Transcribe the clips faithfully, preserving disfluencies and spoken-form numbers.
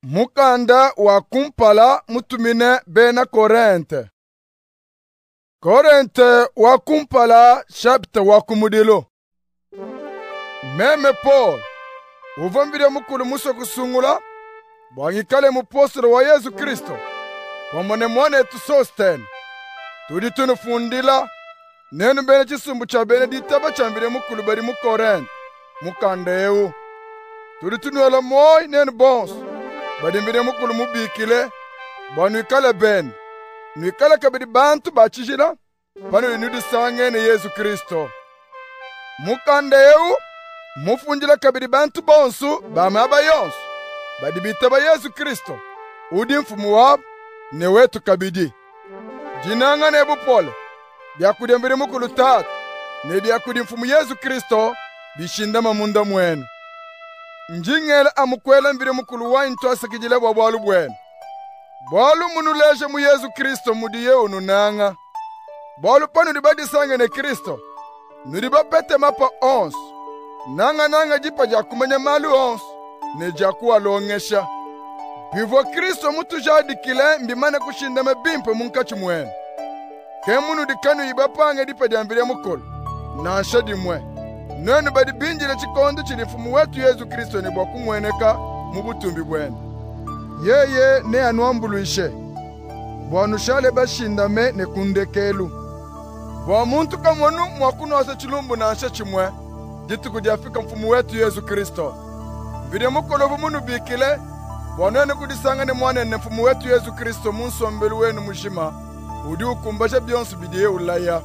Mukanda wa kumpala mutumine bena Korente. Korente wa kumpala chapter wa kumudilo. Meme Paul, uvambile mukulu muso kusungula, bwangikale mupostolo wa Yesu Kristo, wamone mwane etu Sostene. Tudi tunufundila, nenu bene chisumbu cha bene ditaba chambile mukulu bari mu Korente, mukandeu. Tudi tunuela moi nenu bonso, badimbile mukulu mubikile, bwanwikale ben. Nwikale kabidi bantu bachijila, pano inudi sange ne Yesu Kristo. Mukandeu, mufunjila kabidi bantu bonsu, bamaba yonsu, badibita ba Yesu Kristo, udi mfumu wabu, ne wetu kabidi. Jinanga nebu pole, biakudi mbili mukulu tatu, ne biakudi mfumu Yesu Kristo, bishinda mamunda mwenu. Njingele amukwela mbili mukulu wa intoasa kijile wa walu bwenu. Bwalu munuleje mu Yesu Kristo mudiye ununanga. Bwalu panu nibadi sange ne Kristo. Nudiba pete mapa ons. Nanga nanga jipa jakumanya malu ons. Ne jakuwa longesha. Bivo Kristo mutu jadi kile mbimane kushinda mebimpe munkachi mwenu. Kemunu dikanu ibapange dipa diambile mukulu. Nansha di mwe. Nenu badi binjile chikondo chilifumu wetu Yesu Kristo ni boku mweneka mubutumbi bwenu. Yeye ne anuambuluishe. Bwanushale bashindame ne kundekelu. Bwa muntu kamwanu mwakunosa chilumbu na ansha chimwe. Jitu kudiafika mfumu wetu Yesu Kristo. Vide mukolovu munu bikile. Bwanene kudisanga ne mwane ne mfumu wetu Yesu Kristo munsombelu wenu mushima. Udi ukumbasha bionsu bidiye ulaya.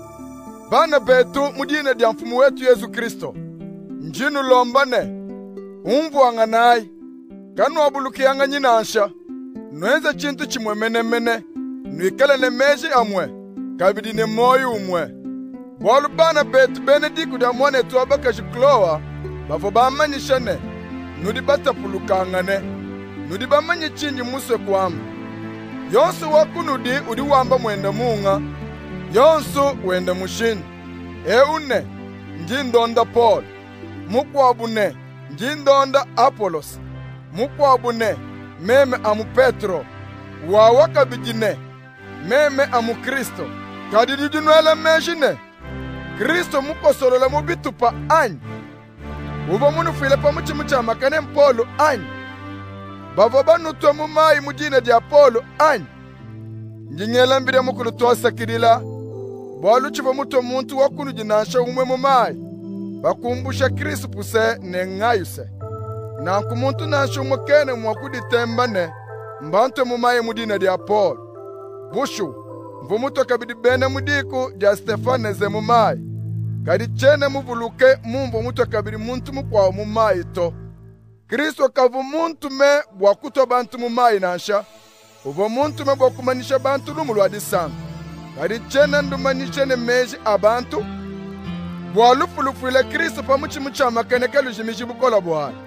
Bana betu mudine dia mfumu wetu Yesu Kristo. Njinu lombane. Umvu anganai. Kanu wabulukianga nyinansha. Nweze chintu chimwe mene mene. Nwikale ne meji amwe. Kabidi ne moyu umwe. Bwalu bana betu benediku da mwane tuwaba kashiklowa. Bafo bamanyi shane. Nudi bata pulukangane. Nudi bamanyi chinji muswe kwamu. Yonsu wakunudi udi wamba mwenda munga. Yonsu wenda mushini. E une. Njindonda Paul. Mukwabune. Njindonda Apollos. Mukwabune, meme amu Petro, wawaka bijine, meme amu Kristo, kadidi junwele mejine, Kristo mukosolola mubitupa anyi, uva munu filepa muchi mucha makane mpolo anyi, bavo banutwa mumayi mujine dia Polo anyi, njingela mbide mukulu tosa kidila, bwalu chiva muto muntu wakunu jinansha umwe mumayi, bakumbusha Kristo puse ne ngayuse. Na kumuntu nansho mwakene mwakudi tembane, mbante mumaye mudina dia Paul. Bushu, mvumuto kabidi bene mudiku dia Stefane ze mumaye. Kadi chene muvuluke mumbo muto kabidi muntu mukwa mumaye to. Kristo kavu muntu me bwakuto bantu mumaye nansha. Uvo muntu me bwakumanisha bantu lumulu adisanga. Kadi chene ndumanishe ne meji abantu. Bwalufulufu ile Kristo pamuchi muchama kene kelu jimishi bukola bwala.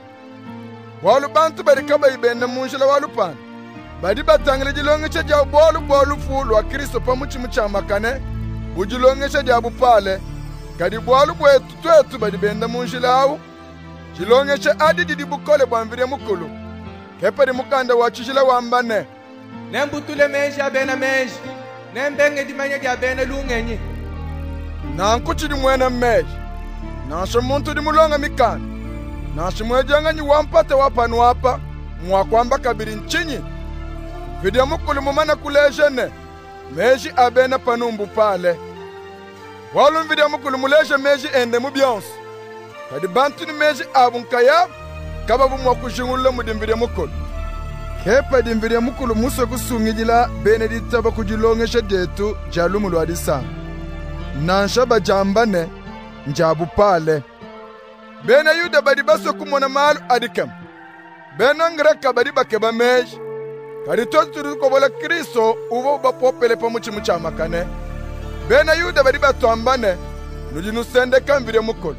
Walu bantu bari kaba ibende munjila walu pan. Badi batangile jilongeche dia bwalu bwalu fulu wa Kristo pamuchi muchamakane. Ujilongeche dia bupale. Kadi bwalu bwetu twetu badi bende munjila au. Jilongeche adi didi bukole bwanvire mukulu. Kepari mukanda wachijila wambane. Nembutule meji abena meji. Nembenge di manye dia bene lungenyi. Nankuchi di mwena meji. Nansho muntu di mulonga mikanda. Nashi mwejanga nyi wampate wapanu wapa, mwakwamba kabiri nchinyi. Vidia mukulu mumana kulejene, meji abena panumbu pale. Walu vidia mukulu muleje meji ende mubionsu. Kadi bantu ni meji abunkaya, kababu mwakujingule mudimvidia mukulu. Kepa dimvidia mukulu muso kusungijila benedita bakujilongesha detu jalumulu adisa. Nansha bajambane, njabu pale. Bena yuda badi baso kumona malu adikem. Bena ngreka badi bakeba meji. Kadi totu kobola Kristo uvo bapopele pamuchi mucha makane. Bena yuda badi batuambane. Nujinu sende kamvire mukulu.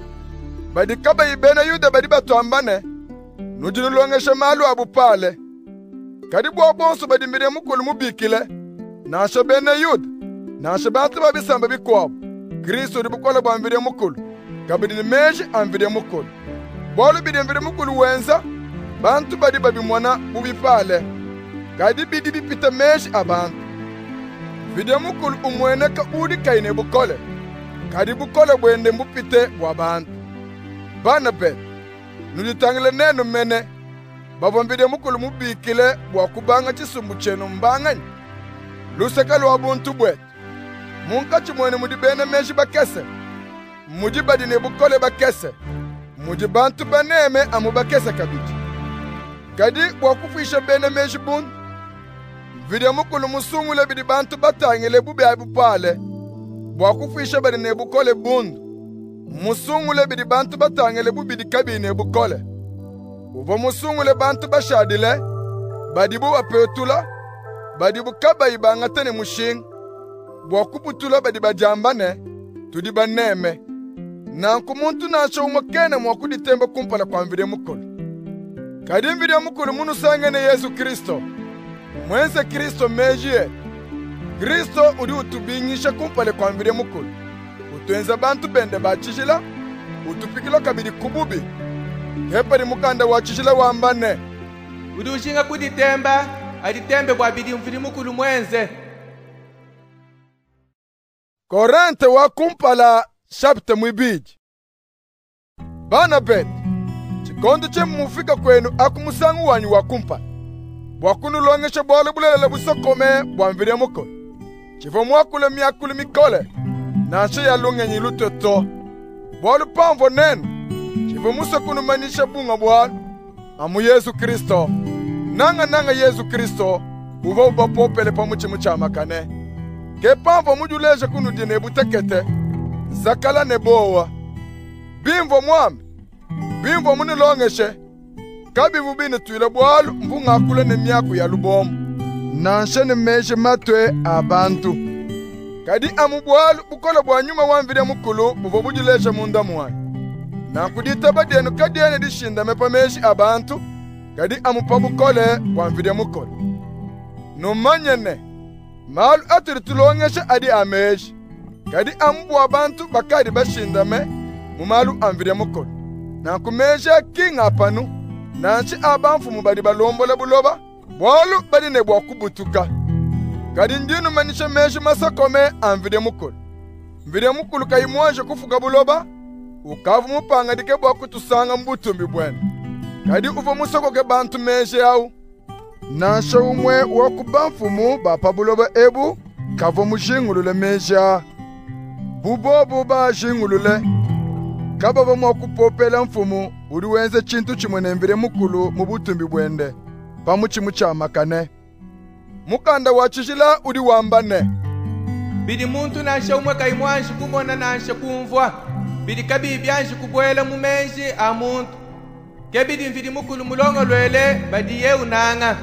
Badi kaba ibena yuda badi batuambane. Nujinu longesha malu abu pale. Kadi bwa bonsu badi mbire mukulu mubikile. Nasha bena yuda. Nasha bantu babisamba bikwabu. Kristo dibukola bwamvire mukulu. Kabidi meji anvide mukulu. Bolu bidi anvide mukulu wenza. bantu badi babimona bubipale kadi bidi bipita meshi abantu video mukulu umwene ka udi kaine bukole kadi bukole bwende mbupite bwa bantu bana bet nulitangile neno mene baba video mukulu mubikile bwa kubanga chisumbu chenu mbangani luseka lwa buntu bwetu munka chimwene mudi bene meshi bakese mudi badi ne bukole bakese mudi bantu baneme amu bakese kabiti kadi bwa kufisha bene meshi buntu video mukulu musungule bidi bantu batangile bube abupale bwa kufisha badi ne bukole buntu musungule bidi bantu batangile bubidi kabine bukole uvo musungule bantu bashadile badi bu apetula badi bukaba ibangatene mushinga bwa kuputula badi bajambane tudi baneme nanku muntu nasho umokene mwa kuditembe kumpala kwa video mukulu kadi video mukulu munu sangene Yesu Kristo mwense Kristo mejie Kristo udi utubingisha kumpale kwa video mukulu utuenza bantu bende bachishila utupikilo kabidi kububi hepari mukanda wachishila wambane udi ushinga kuditemba aditembe bwa bidi mvidi mukulu mwenze Korante wa kumpala shapte mwibiji bana bet chikondo che mufika kwenu akumusangu wanyu wa kumpala bwakunu longesha bwalo bulele busokome bwamvire muko chivo mwakule myakule mikole nashe ya lungenyi lutoto bwalo pamvo nenu chivo musokunu manisha bunga bwalo amu Yesu Kristo nanga nanga Yesu Kristo uva ubapopele pamuchi muchamakane ke pamvo mujuleje kunu dine butekete zakala nebowa bimvo mwami bimvo munilongeshe kabi vubine tuile bwalu mvunga akule ne miaku ya lubomu nanshe ne meje matwe abantu kadi amu bwalu bukole bwa nyuma wamvire mukulu buvo bujilesha munda mwanyu na kudita badenu kadi ene dishinda mepa meji abantu kadi amu pabukole wamvire mukulu numanyene malu aturi tulongesha adi ameji kadi amu bwa abantu bakadi bashinda me mumalu amvire mukulu na kumeja kinga panu nanchi abanfu mubadi balombola buloba bwalu badi ne bwa kubutuka kadi ndinu manisha meji masakome amvide mukulu mvide mukulu kayimwaje kufuga buloba ukavu mupanga dike bwa kutusanga mbutumbi bwene kadi uvo musoko ke bantu meji yau nasha umwe wakubanfu mu bapa buloba ebu kavo mujingulule meja bubobu ba jingulule kaba bamwa kupopela mfumu uri wenze chintu chimwene mvire mukulu mubutumbi bwende pamuchi muchamakane mukanda wachishila uri wambane bidi muntu nanshe umwe kayimwanshi kubona nanshe kumvwa bidi kabibi anshi kubwela mumenji a muntu ke bidi mviri mukulu mulongo lwele badiye unanga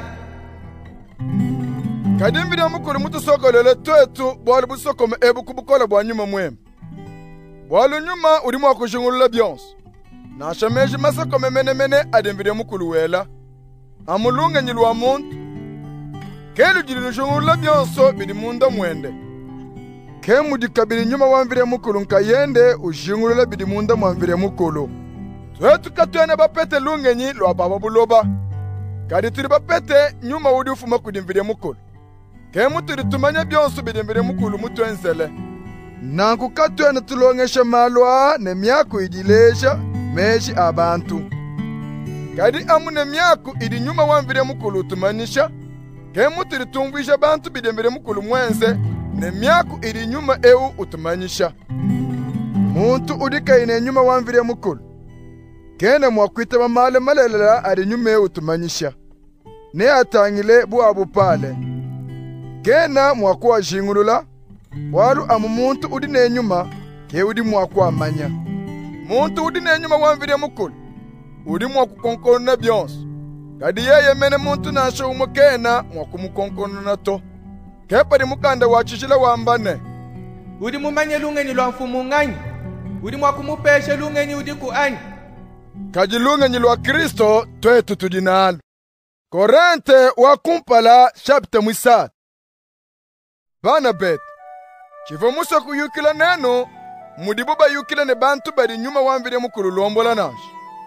kadi mviri mukulu mutu soko lwele twetu bwali busokome ebu kubukole bwa nyuma mwema bwalu nyuma uri mwa kujungulula byonso nasha meji masakome mene mene adi mviri mukulu wela amulunge nyilwa muntu kelu jili lujungulula byonso bidi munda mwende ke mudi kabili nyuma wamvire mukulu nkayende ujungulula bidi munda mwamvire mukulu twetu katwene bapete lungenyi lwa baba buloba kadi turi bapete nyuma udi ufuma kudi mvire mukulu ke muturi tumanya byonso bidi mvire mukulu mutwenzele nanku katwene tulongesha malwa ne myaku idilesha meji abantu kadi amu ne myaku idi nyuma wamvire mukulu tumanisha ke muturi tumvisha bantu bidi mvire mukulu mwenze ne myaku idi nyuma eu utumanyisha muntu udika ine nyuma wamvire mukulu kene mwakwita mamale malelela adi nyuma eu utumanyisha ne atangile bu abupale kena mwakuwa jingulula walu amu muntu udi nenyuma ke udi mwakuwa amanya muntu udi nenyuma wamvire mukulu udi mwakukonkona byonso kadi yeye mene muntu nasho umukena mwakumukonkona nato kepari mukanda wachishila wambane udi mumanye lungenyi lwa mfumu ng'anyi udi mwakumupeshe lungenyi udi kuanyi kaji lungenyi lwa Kristo twetu tudinalo Korante wa kumpala chapte mwisatu bana bet chivo musa kuyukila neno mudibo bayukila ne bantu bari nyuma wamvire mukulu lombola nashi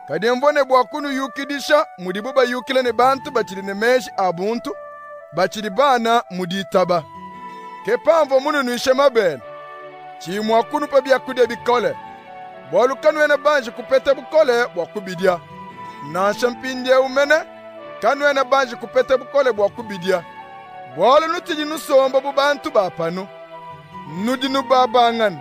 kadi mvone bwakunu yukidisha mudibu bayukile ne bantu bachili ne meji abuntu bachili bana muditaba kepamvo munu nuishe mabele chimwakunu pa byakudia bikole bolu kanwene banji kupete bukole bwakubidia nansha mpindie umene kanwene banji kupete bukole bwakubidia bolu nutiji nusomba bubantu bapanu nudi nubabangan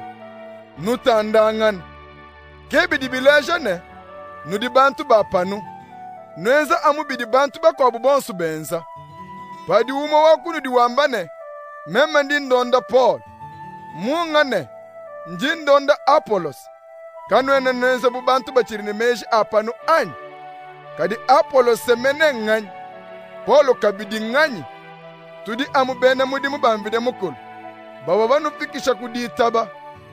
nutandangan kebidi bilejane nudi bantu bapanu nwenza amubidi bantu bakwa bubonsu benza padi umo wakunu diwambane mema ndi ndonda Paul mungane nji ndonda Apollos kanwene nwenza bubantu bachiri ne meji apanu anyi kadi Apollos semene ngani Paulo kabidi ngani tudi amubene mudi mubambide mukulu baba banu fikisha kuditaba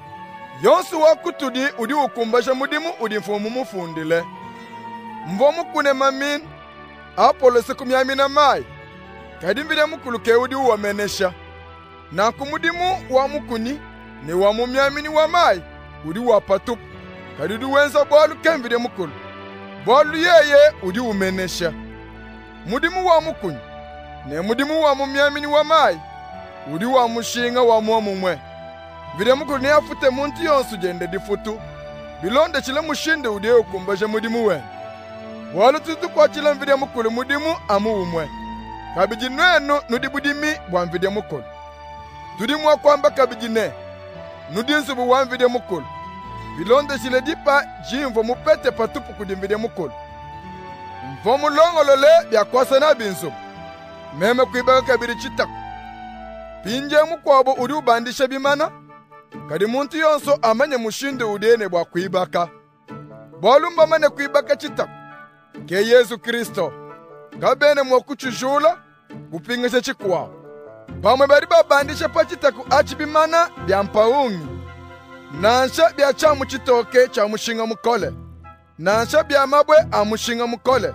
yonsu wakutudi udi ukumbasha mudimu udi mfumu mufundile mvomu kune mamin Apollos kumyamina mai kadi mbide mukulu ke udi uwamenesha na kumudimu wa mukuni ni wa mumyamini wa mai udi wapatupu kadi udi wenza bolu kemvide mukulu bolu yeye udi umenesha mudimu wa mukuni ne mudimu wa mumyamini wa mai udi wa mushinga wa muwa mumwe vide mukulu ni afute muntu yonsu jende difutu bilonde chile mushinde udi ukumbasha mudimu wen bolu tutu kwa chile mvide mukulu mudimu amu umwe kabiji nwenu nudi budimi bwa mvide mukulu tudi mwa kwamba kabiji ne nudi nsubu wa mvide mukulu bilonde chile dipa jimvo mupete patupu kudi mvide mukulu mvo mulongolole bya kwasa na binsubu meme kuibaka kabiri chitaku pinje mukwabo udi ubandisha bimana kadi muntu yonso amanye mushinde udene bwa kuibaka bolu mbamane kuibaka chitaku ke Yesu Kristo kabene mwakuchujula kupingisha chikuwao pamwe bari babandisha pa chitaku achibimana bya mpaungi nansha bya chamu chitoke cha mushinga mukole nansha bya mabwe amushinga mukole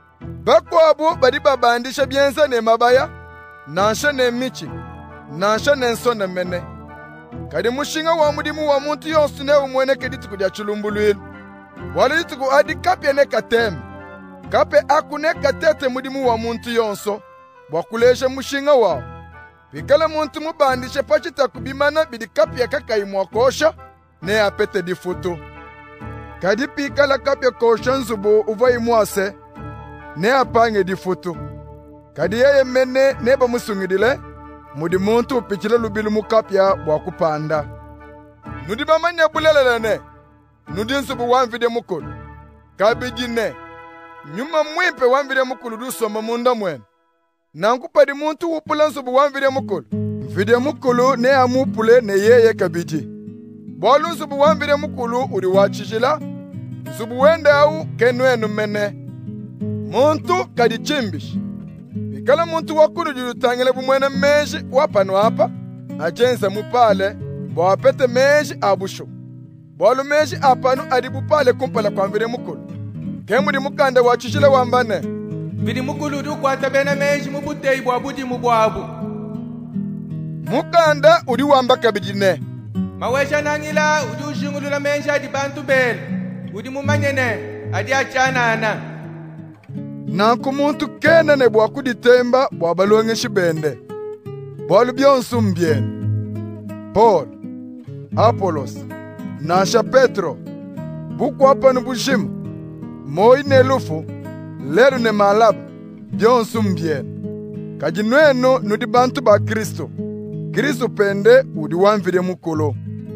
bakwabo bari babandisha byenza ne mabaya nansha ne michi nansha ne nsona mene kadi mushinga wa mudimu wa muntu yonsu ne umwene kediti kudya chulumbulwil wali tuku adi kapye ne kateme kape akune katete mudimu wa muntu yonso bwakulesha mushinga wao pikala muntu mubandishe pachita kubimana bidi kapye kakayi mwakosha ne apete difutu kadi pikala kapye kosha nzubu uvayi mwase ne apange difutu kadi yeye mene neba musungidile mudi muntu upichile lubilu mukapya bwakupanda nudi bamanya bulelelene nudi nzubu wamvide mukulu kabijine nyuma mwimpe wamvide mukulu dusoma munda mwene nankupadi muntu upula nzubu wamvide mukulu mvide mukulu ne amupule ne yeye kabiji bolu nzubu wamvide mukulu uri wachishila nzubu wende au kenwenu mene muntu kadi chimbishi bikala muntu wakulu julutangile bumwene meji wapanu hapa ajenza mupale bwapete meji abusho bolu meji apanu adibupale kumpala kwa mvide mukulu kemudi mukanda wachishile wambane vidi mukulu dukwata bena meji mubuteyi bwa budi mubwabu mukanda udi wamba kabijine mawesha nangila udi ushingulula meji adi bantu bele udi mumanyene adi achanana nanku muntu kene ne bwakuditemba bwabalongeshi bende bolu byonsu mbyene Paul Apollos nasha Petro bukwapa nubushima moi ne lufu leru ne malaba byonsu mbyene kaji nwenu nudi bantu ba Kristo Kristo pende udi wamvide mukulu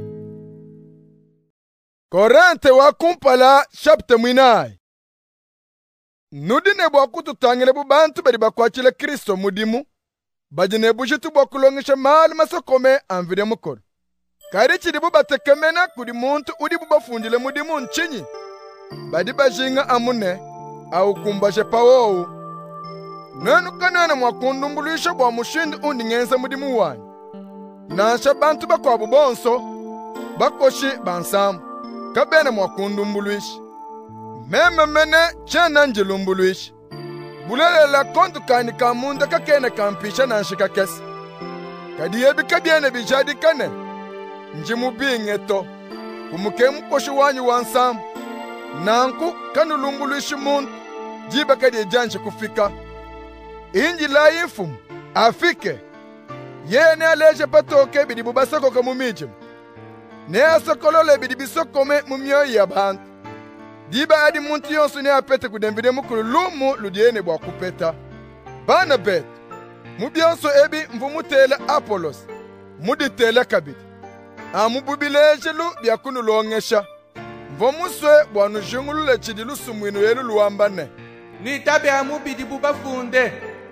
Korinte wa kumpala chapter mwinai nudi ne bwakututangile bubantu bari bakwachile Kristo mudimu bajine bushitu bwakulongesha mali masokome amvide mukulu kari chidi bubatekemena kudi muntu udi bubafundile mudimu nchinyi badi bajinga amune au kumbashe pawowu nenu kanene mwakundumbuluisha bwa mushindi undi ngenza mudimu wanyi nansha bantu bakwabu bonso bakoshi bansamu kabene mwakundumbuluisha meme mene chena njilumbuluisha bulelela kontu kani kamunda kakene kampisha nanshika kesi kadi yebi kabyene bijadi kane njimubinge to kumuke mkoshi wanyi wansamu nanku kanulumbuluishi muntu jiba kadi ejanje kufika inji la infumu afike yene aleje patoke bidi bubasokoka mumijim ne asokolole bidi bisokome mumyoyo yabantu diba adi muntu yonsu ne apete kudembide mukulu lumu ludiene bwa kupeta bana bet mubyonso ebi mvumutele Apolos muditele kabidi amububilejelu byakunu longesha mvomuswe bwanu jungulule chidilu sumwino yelu luambane ni tabe amubidi bubafunde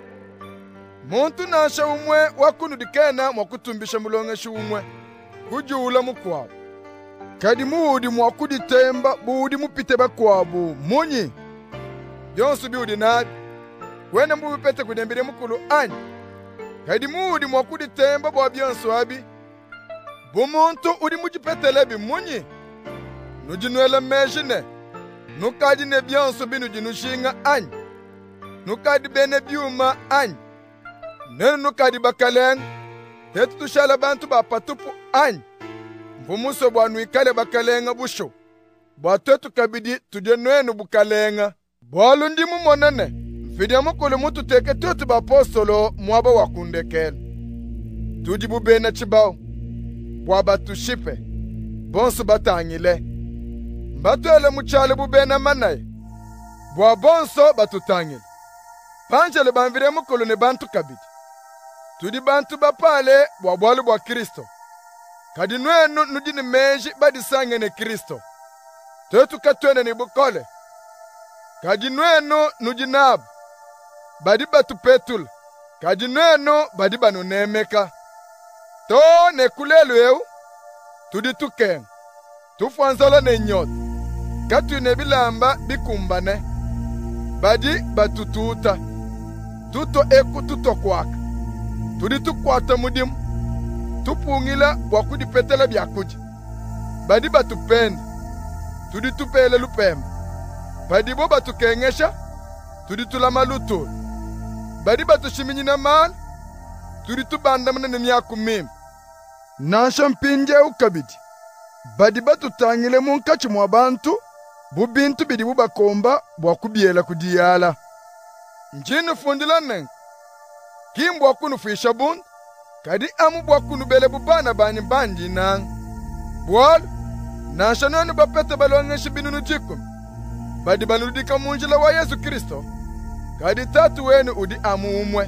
muntu nasha umwe wakunu dikena mwakutumbisha mulongeshi umwe kujuula mukwabu kadi muudi mwakuditemba buudi mupite bakwabu munyi byonsu biudi nabi wene mbubipete kudembire mukulu anyi kadi muudi mwakuditemba bwa byonsu abi bumuntu udi mujipetelebi munyi nujinwele mejine nukadi ne byonsu binu jinushinga anyi nukadi bene byuma anyi nenu nukadi bakaleng tetu tushala bantu bapatupu anyi mvumuso bwanu ikale bakalenga busho bwatetu kabidi tudye nwenu bukalenga bwalu ndi mumonene mfidya mukulu mutu teke tutu bapostolo mwaba wakundekele tudi bubena chibao bwaba tushipe bonsu batangile mbatuele muchale bubena manaye bwa bonso batutangile panjele banvire mukulu ne bantu kabidi tudi bantu bapale bwa bwalu bwa Kristo kadi nwenu nujini meji badisange ne Kristo tetu katwene ni bukole kadi nwenu nujinabu badi batu petul kadi nwenu badi banu nemeka to ne kulelu eu tudi tuken tufanzala ne nyot katu ne bilamba bikumbane badi batututa tuto eku tuto kwaka tudi tukwata mudimu tupungila bwakudi petela byakuji badi batupenda tudi tupele lupemba badi bo batukengesha tudi tulama lutu badi batushiminyina mal tudi tubandamana ne myaku mimi nasha mpinje ukabidi badi batutangile munkachi mwa bantu bubintu bidi bubakomba bwakubyela kudiyala njinu fundila nenga kimbwa kunu fuisha bundu kadi amu bwakunu bele bubana bani bandi nang bwal nasha nonu bapete balongeshi binunu jikum badi baludika munjila wa Yesu Kristo kadi tatu wenu udi amu umwe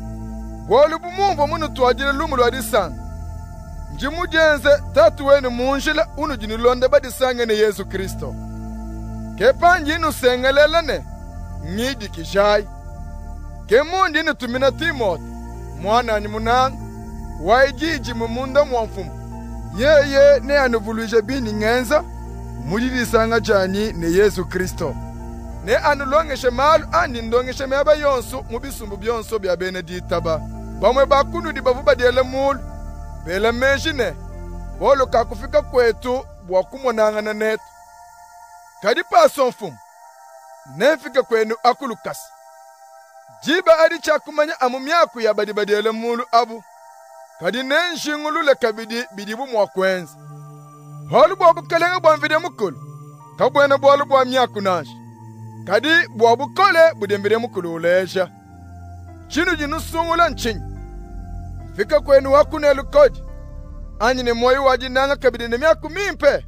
bwalu bumumvo munu tuwajile lumulu adisanga njimu jenze tatu wenu munjila unu jinulonde badisange ne Yesu Kristo kepanji inu sengelelene ngidi kijai kemundi inu tumina Timote mwana ni munanga waijiji mumunda mwamfumu yeye ne anuvuluje bini ngenza mudirisanga jani ne Yesu Kristo ne anulongeshe malu andi ndongeshe meba yonsu mubisumbu byonso bya Beneditaba bamwe bakunu di bavuba diele mulu bela mejine bolo kakufika kwetu bwakumonanga na netu kadi paso mfumu nefika kwenu akulukasi jiba adi chakumanya amumyaku ya badi badiele mulu abu kadi nenshingulule kabidi bidibu mwakwenzi holu bwabu kalenga bwamvide mukulu kabwene bwalu bwa myaku nashi kadi bwabu kole budembide mukulu uleja chinu jinu sungula nchinyi fika kwenu wakunelu koji anyi ne moyi wajinanga kabidi ne myaku mimpe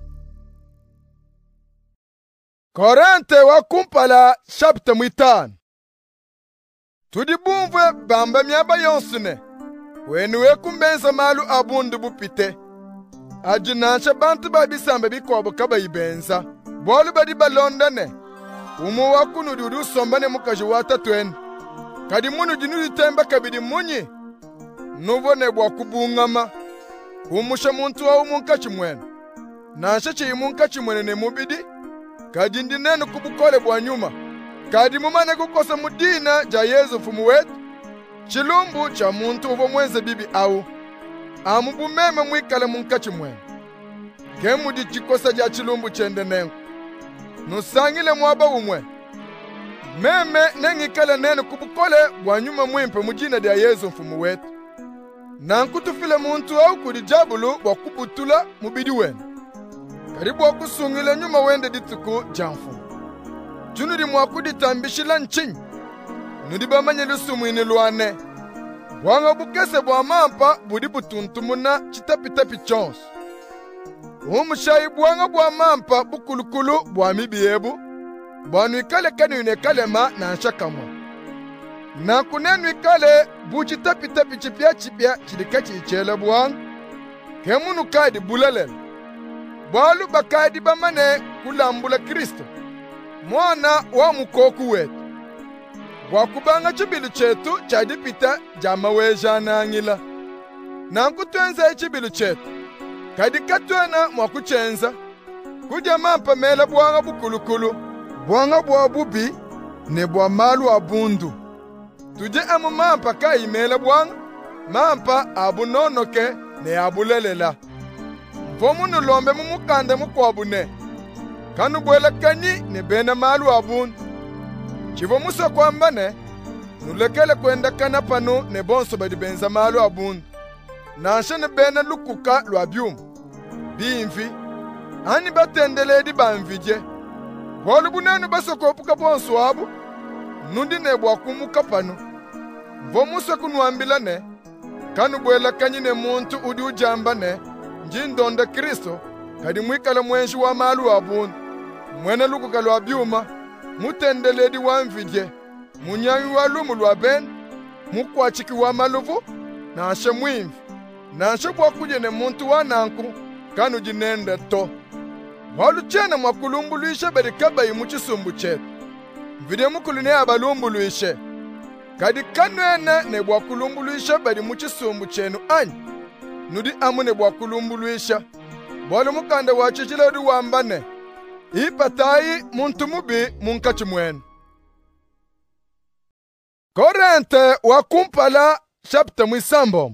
Korante wakumpala chapter mwitano tudi bumvwe bamba myaba yonsune wenu wekumbenza malu abundu bupite ajinansha bantu babisamba bikobo kabayibenza bolu badi balondane umu wakunu dudu sombane mukaji watatweni kadi munu jinudi temba kabidi munyi nuvone bwa kubungama umusha muntu wa umunkachi mwene nansha chi imunkachi mwene ne mubidi kadi ndinene kubukole bwa nyuma kadi mumane kukosa mudina ja Yesu fumu wetu chilumbu cha muntu uvo mwenze bibi au amubumeme mwikale munkachi mwene kemudi chikosa ja chilumbu chende nengu nusangile mwaba umwe meme nengikale nene kubukole bwa nyuma mwimpe mujina dia Yesu mfumu wetu nankutufile muntu au kudi jabulu bwa kubutula mubidi wenu karibu wakusungile nyuma wende dituku janfu. Chunu di mwaku ditambishila nchinyi. Nudi bamanye lusumwini luane. Bwanga bukese bwa mampa budi butuntumuna chitapitapi chonsu. Umushayi bwanga bwa mampa bukulukulu bwa mibiebu. Bwanu ikale kani unekale ma na nshakamwa. Na kunenu ikale bu chitapitapi chipya chipya chilikachi ichele bwanga. Kemunu kadi bulalele. Bwalu bakadi bamane kulambula Kristo. Mwana wa mukoku wetu. Wakubanga chibilu chetu chadipita jama wejanangila. Nankutwenza chibilu chetu. Kadi katwena mwakuchenza. Kuja mampa mela bwanga bukulukulu. Bwanga bwa bubi ne bwa malu abundu. Tuje amu mampa kai mela bwanga. Mampa abunonoke ne abulelela. Mfomunu lombe mumukande mukwabune. Kanu bwela kanyi ne bena malu abundu. Chivo musa kwamba ne, nulekele kwenda kana pano ne bonso badi benza malu abundu. Nansha ne bena lukuka lwa byumu. Bimfi, ani batendele di banvije. Wolu bunenu basoko opuka bonso wabu, nundi ne bwakumuka pano. Mvo musa kunuambila ne, kanu bwela kanyi ne muntu udi ujamba ne, njindonde Kristo, kadi mwikale mwenshi wa malu abundu. Mwene lukuka lwa byuma, mutendeledi wa mvidye, munyangi wa lumu lwa ben, mukwachiki wa maluvu, na ashe mwimvi, na ashe bwakuje ne muntu wa nanku, kanu jinende to. Walu chena mwakulumbuluishe berikaba imuchisumbu chetu. Mvidye mukulu ne abalumbuluishe. Kadi kanu ene ne bwakulumbuluishe beri muchisumbu chenu anyi. Nudi amu ne bwakulumbuluishe. Bwalu mukande wachichile udi wambane. Ipatayi muntu mubi munkachi mwenu. Korente wakumpala chapter mwisambo.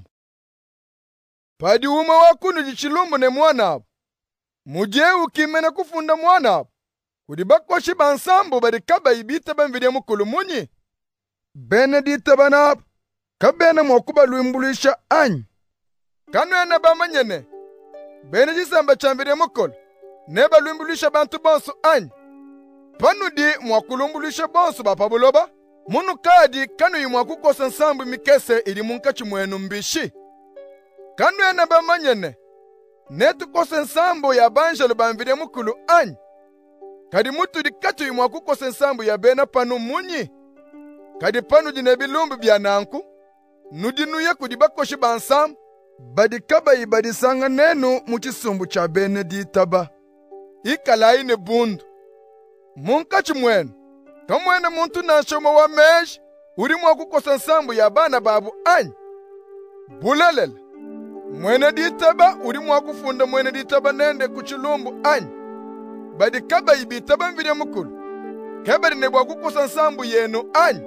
Padi uma wakunu jichilumbu ne mwanabu. Muje ukimene kufunda mwanabu. Kudibakwashi bansambo badi kaba ibita banvidye mukulu munyi. Benedita banabu. Kabene mwakuba luimbulisha anyi. Kanu ene bamanyene. Benedisamba chamvidye mukulu. Neba luimbulisha bantu bonso anyi. Panu di mwakulumbulisha bonso bapabuloba. Munu kadi kanu imwakukosa nsambu mikese ili munkachi mwenu mbishi. Kanu ene bamanyene. Netu kosa nsambu ya banjalo banvide mukulu anyi. Kadi mutu di katu imwakukosa nsambu ya bena panu munyi. Kadi panu di nebilumbu bya nanku. Nudi nuye kudibakoshi bansambu. Badi kaba ibadi sanga nenu muchisumbu cha Benedita ba. Ikalayi ne bundu. Munkachi mwenu. Kamwene muntu nanshoma wa meji. Uri mwakukosa nsambu ya bana babu anyi. Bulalele. Mwene ditaba uri mwakufunda mwene ditaba nende kuchilumbu anyi. Badi kaba ibitaba mvide mukulu. Kebari ne bwakukosa nsambu yenu anyi.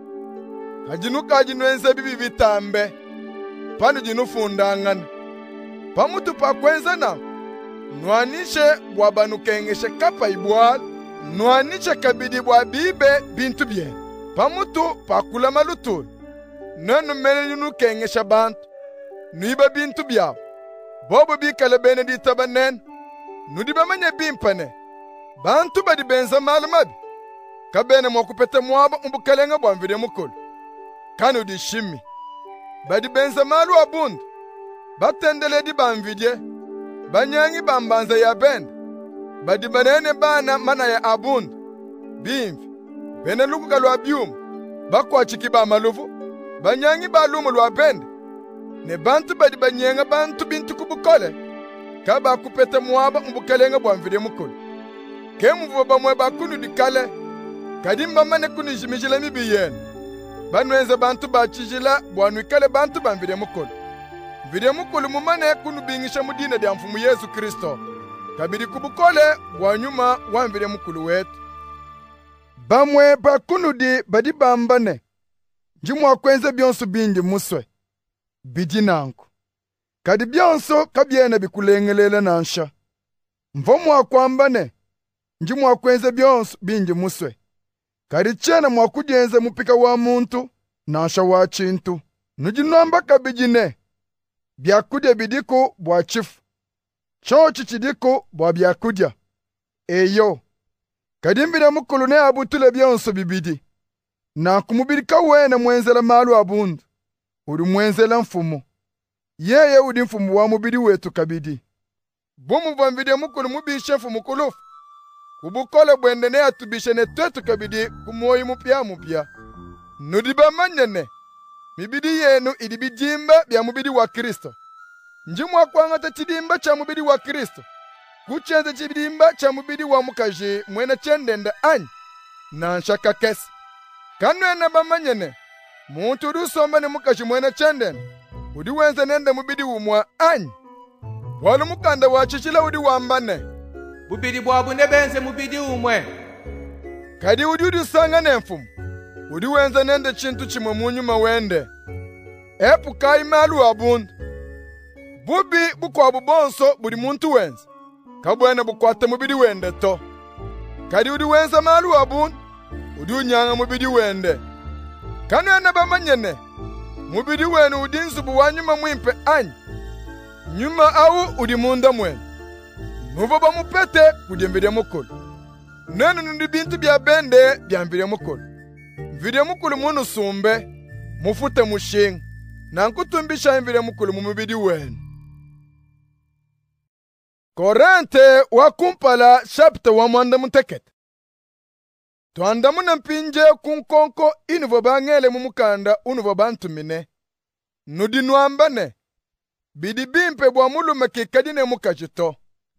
Kajinuka ajinwenze bibi vitambe. Panu jinufundangana. Pamutu pa kwenza na. Nwanishe bwabanukengeshe kapa ibwala. Nwanishe kabidi bwa bibe bintu bye. Pamutu pakula malutulu. Nenu mele yunu kengeshe bantu. Nuiba bintu byabo. Bobo bikale Benedita banen. Nudiba manye bimpane. Bantu badi benza malumabi. Kabene mwakupete mwaba umbukalenga bwamvide mukulu. Kanu di shimi. Badi benza malu abundu. Batendele di banvidye. Banyangi bambanza ya benda. Badi banene bana mana ya abundu. Bimvi. Bene luku kalwa byumu. Bakwa chiki ba maluvu. Banyangi ba lumu lwa benda. Ne bantu badi banyenga bantu bintu kubukole. Kaba kupete mwaba umbukalenga bwamvide mukulu. Kemuvu bamwe bakunu dikale. Kadimba mane kunu jimijile mibi yenu. Banwenze bantu bachijila bwanwikale bantu banvide mukulu. Vide mukulu mumane kunu bingisha mudine dia mfumu Yesu Kristo. Kabidi kubukole bwanyuma wanvide mukulu wetu. Bamwe bakunu di badi bambane. Njimwa kwenze byonso bindi muswe. Bidi nanku. Kadi byonso kabyene bikulengelele nansha. Mvomwa kwambane. Njimwa kwenze byonso bindi muswe. Kadi chena mwakujenze mupika wa muntu, nansha wa chintu. Nujinamba kabijine. Byakude bidiko bwa chifu. chochi chidiko bwa byakudya. Eyo kadi mbide mukulu ne abutule byonso bibidi. Na kumubirika wene mwenzela malu abundu. Udi mwenzela mfumu. Yeye udi mfumu wa mubidi wetu kabidi. Bumu bwambide mukulu mubishe mfumu kulufu. Kubukole bwende ne atubishe ne twetu kabidi kumoyi mupya mupya. Nudiba manyene. Mibidi yenu idibidimba bya mubidi wa Kristo. Njimwa kwangata chidimba cha mubidi wa Kristo. Kuchenza chidimba cha mubidi wa mukaji mwena chendenda anyi. Na nshaka kesi. Kanu ena bamanyene. Muntu udusomba ne mukaji mwena chendenda. Udi wenze nende mubidi umwa anyi. Walu mukanda wachichila udi wambane. Bubidi bwabu nebenze mubidi umwe. Kadi udi udusanga ne mfumu. Udi wenze nende chintu chimwe munyuma wende. Epu kai malu abundu. Bubi bukwa bubonso budi muntu wenze. Kabwene bukwate mubidi wende to. Kadi udi wenze malu abundu. Udi unyanga mubidi wende. Kanu ena bamanyene. Mubidi wenu udi nzubu wanyuma mwimpe anyi. Nyuma au udi munda mwene. Nuvo bamupete kudimbide mukulu. Nenu nundi bintu bya bende byambide mukulu. Mvide mukulu munu sumbe. Mufute mushinga. Na nkutumbisha mvide mukulu mumubidi wenu. Korante wa kumpala chapter wa mwanda mutekete. Tuanda muna mpinje kunkonko inuvo bangele mumukanda unuvo bantumine. Nudi nuambane. Bidi bimpe bwa mulume kikadine mukajito.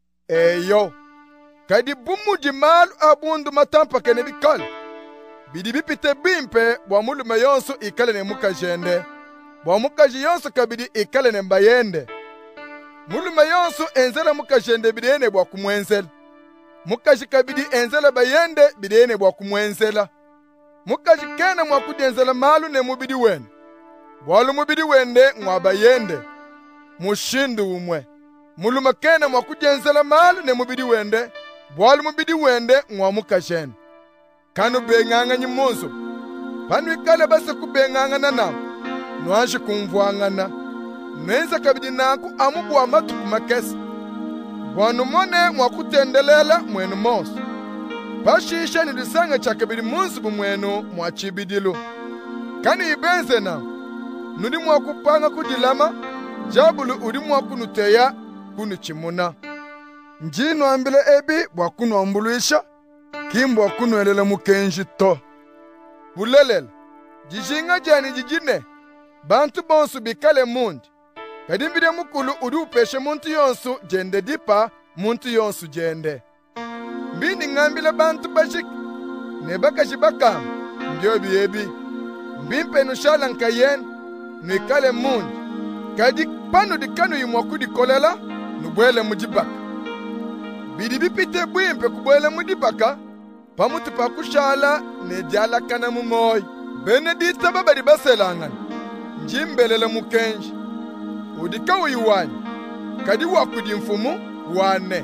Eyo. Kadi bumuji malu abundu matampa kene bikali. Bidi bipite bimpe bwa mulume yonso ikale ne mukajende. Bwa mukaji yonso kabidi ikale ne mbayende. Mulume yonso enzela mukajende bidene bwa kumwenzela. Mukaji kabidi enzela bayende bidene bwa kumwenzela. Mukaji kena mwakudenzela malu ne mubidi wende. Bwalu mubidi wende mwabayende. Mushindu umwe. Mulume kena mwakudenzela malu ne mubidi wende. Bwalu mubidi wende mwamukajende. Kanu benganga nyimunzo. Panu ikale base kubenganga na Nuanshi kumvuangana. Nenza kabidi naku amubu amatu kumakesi. Bwanu mone mwakutendelela mwenu monsu. Pashisha nidisanga chakabidi munsu bumwenu mwachibidilu. Kani ibenze na. Nudi mwakupanga kudilama. Jabulu udi mwakunuteya kunichimuna. Njinu ambile ebi bwakunu ambuluisha. Kimbu wakunu elele mukenji to. Bulelela. Jijinga jani jijine. Bantu bonsu bikale mundi. Kadimbide mukulu udi upeshe muntu yonsu jende dipa muntu yonsu jende. Mbindi ngambile bantu bashik. Nebaka jibaka. Mbyo biebi. Mbimpe nushala nkayen. Nuikale mundi. Kadi panu dikanu yimwaku dikolela. Nubwele mujibaka. Bidi bipite bwimpe kubwele mudibaka. Pamutu pakushala nejala kana mumoy. Benedita babadi baselangan. Njimbelele mukenji. Udika uyiwani. Kadi wakudi mfumu wane.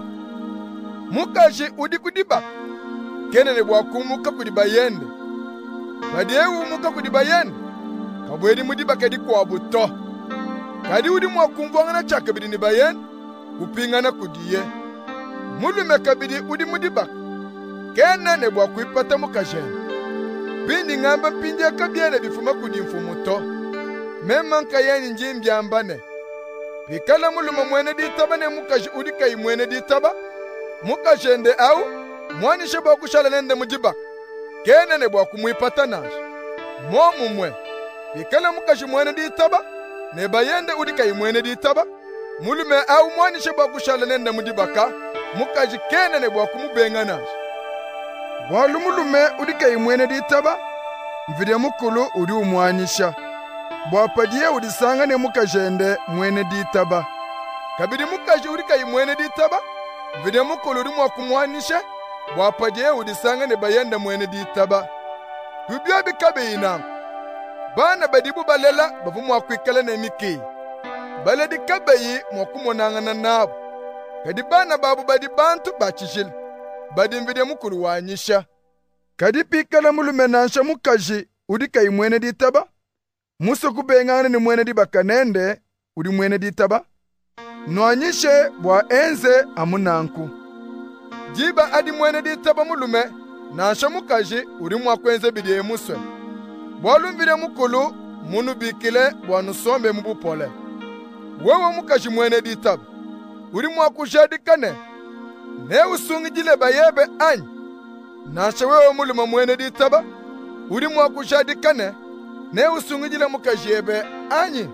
Mukashi udikudibaka. Kene nebwakumuka kudibayende. Kadi ewu muka kudibayende. Kabwedi mudibaka di kwa buto. Kadi udi mwakumvwangana chaka bidi nibayende. Kupingana kudiye. Mulume kabidi udi mudibaka. Kena nebwa kuipata mukajene. Pindi ngamba pindi akabyene bifuma kudi mfumuto. Mema nkayeni njimbi ambane. Pikala muluma mwene ditabane mukaji udika imwene ditaba. Mukajende au mwani sheba kushala nende mudibaka. Kena nebwa kumuipata nashi. Momu mwe. Pikala mukaji mwene ditaba. Nebayende udika imwene ditaba. Mulume au mwani sheba kushala nende mudibaka. Mukaji kena nebwa kumubenga nashi. Bwalu mulume udika imwene ditaba. Mvide mukulu udi umwanisha. Bwapadiye udisanga ne mukajende mwene ditaba. Kabidi mukaji udika imwene ditaba. Mvide mukulu udi mwakumwanisha. Bwapadiye udisanga ne bayende mwene ditaba. Bibyo bikabe ina. Bana badibu balela bavu mwakwikala ne miki. Bale dikabe mwakumonangana nabo. Kadi bana babu badi bantu bachishil. Badi mvide mukulu wanyisha. Kadi pikala mulume nansha mukaji udika imwene ditaba. Muso kubengana ni mwene dibaka nende udi mwene ditaba. Nwanyishe bwa enze amunanku. Jiba adi mwene di taba mulume, nansha mukaji uri mwakwenze bidie muswe. Bwalu mbide mukulu, munu bikile bwa nusombe mubupole. Wewe mukaji mwene di taba, uri mwakujadi kane. Ne usungi jile bayebe anyi. Nansha wewe muluma mwene di taba, uri mwakujadi kane. Ne usungi jile mukaji ebe anyi.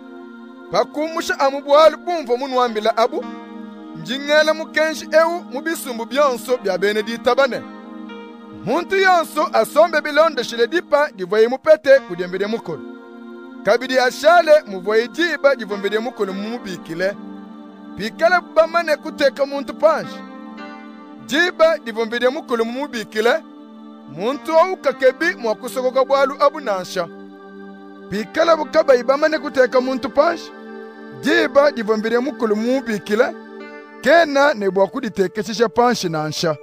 Pakumusha amubwalu bumvo munwambila abu. Njingela mukenshi ewu mubisumbu byonso bya Benedita bane. Muntu yonso asombe bilonde shile dipa divoye mupete kudiembede mukulu. Kabidi ashale muvoye jiba divombede mukulu mumubikile. Pikele bamane kuteka muntu panshi. Jiba divombede mukulu mumubikile. Muntu au kakebi mwakusogoka bwalu abu nansha. Pikele bukaba ibamane kuteka muntu panshi. Jiba divombede mukulu mumubikile. Kena ne bwakuditekeshisha panshi nansha.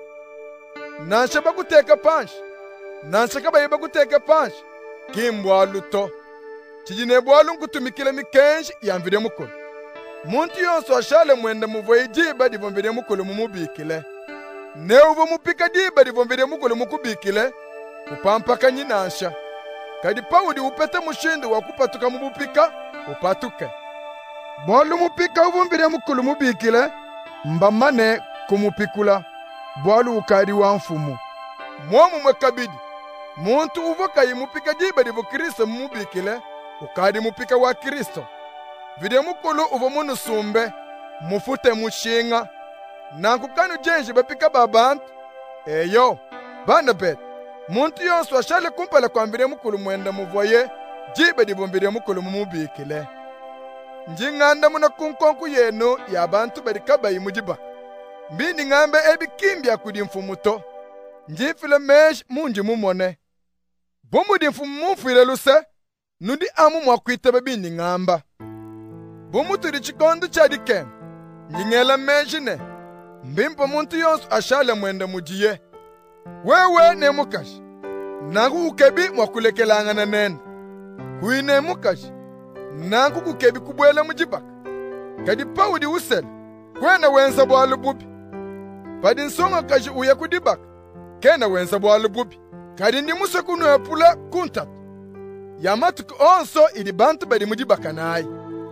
Nansha bakuteka panshi. Nansha kaba yiba kuteka panshi. Kimbwalu to. Chijine bwalu nkutumikile mikenshi yamvide mukulu. Muntu yonso ashale mwende muvoye jiba divombide mukulu mumubikile. Ne uvo mupika diba divombide mukulu mukubikile. Upampaka nyinansha. Kadi pawudi upete mushindu wakupatuka mubupika upatuke. Bwalu mupika uvombide mukulu mubikile. Mbamane kumupikula. Bwalu ukadi wa mfumu. Mwomu mwekabidi. Muntu uvoka yimupika jiba divo Kristo mumubikile. Ukadi mupika wa Kristo. Vide mukulu uvo munu sumbe. Mufute mushinga. Nankukanu jenji bapika babantu. Eyo. Banda bet. Muntu yonsu ashale kumpala kwa vide mukulu mwenda muvoye. Jiba divo vide mukulu mumubikile. Njinganda muna kunkonku yenu ya bantu barikaba yimujiba. Mbini ngambe ebi kimbia kudi mfumuto. Njifile mesh munji mumone. Bumu di mfumu mufile luse. Nudi amu mwakuita babini ngamba. Bumu turi chikondu chadiken. Njingela meshine. Mbimpa muntu yonsu ashale mwenda mujiye. Wewe ne mukashi. Nangu ukebi mwakulekelanga na nenda. Kui ne mukashi. Nangu kukebi kubwela mujibaka. Kadi pawudi usel. Kwena wenza bwalu bubi. Padi nsonga kaji uya kudibaka. Kena wenza bwalu bubi. Kadi ndi musa kunu epula kuntatu. Yamatuku onso ili bantu badi mujibaka nayi.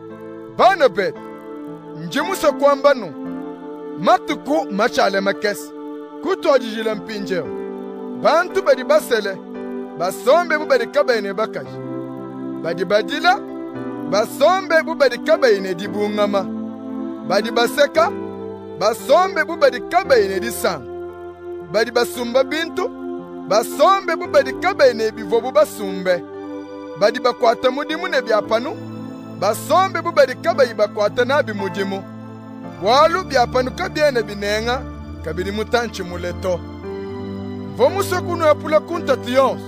Bana bet. Njimusa kwamba nu. Matuku machale makesi. Kutu ajijile mpinjeo. Bantu badi basele. Basombe bubadi kabayine bakaji. Badi badila. Basombe bubadi kabayine dibungama. Badi baseka. Basombe bubadi kabayine disang. Badi basumba bintu. Basombe bubadi kabayine bivobu basumbe. Badi bakwata mudimu ne biapanu. Basombe bubadi kabayi bakwata nabi mudimu. Walu biapanu kabyene binenga. Kabiri mutanchi muleto. Vomuso kunu epula kuntatu yons.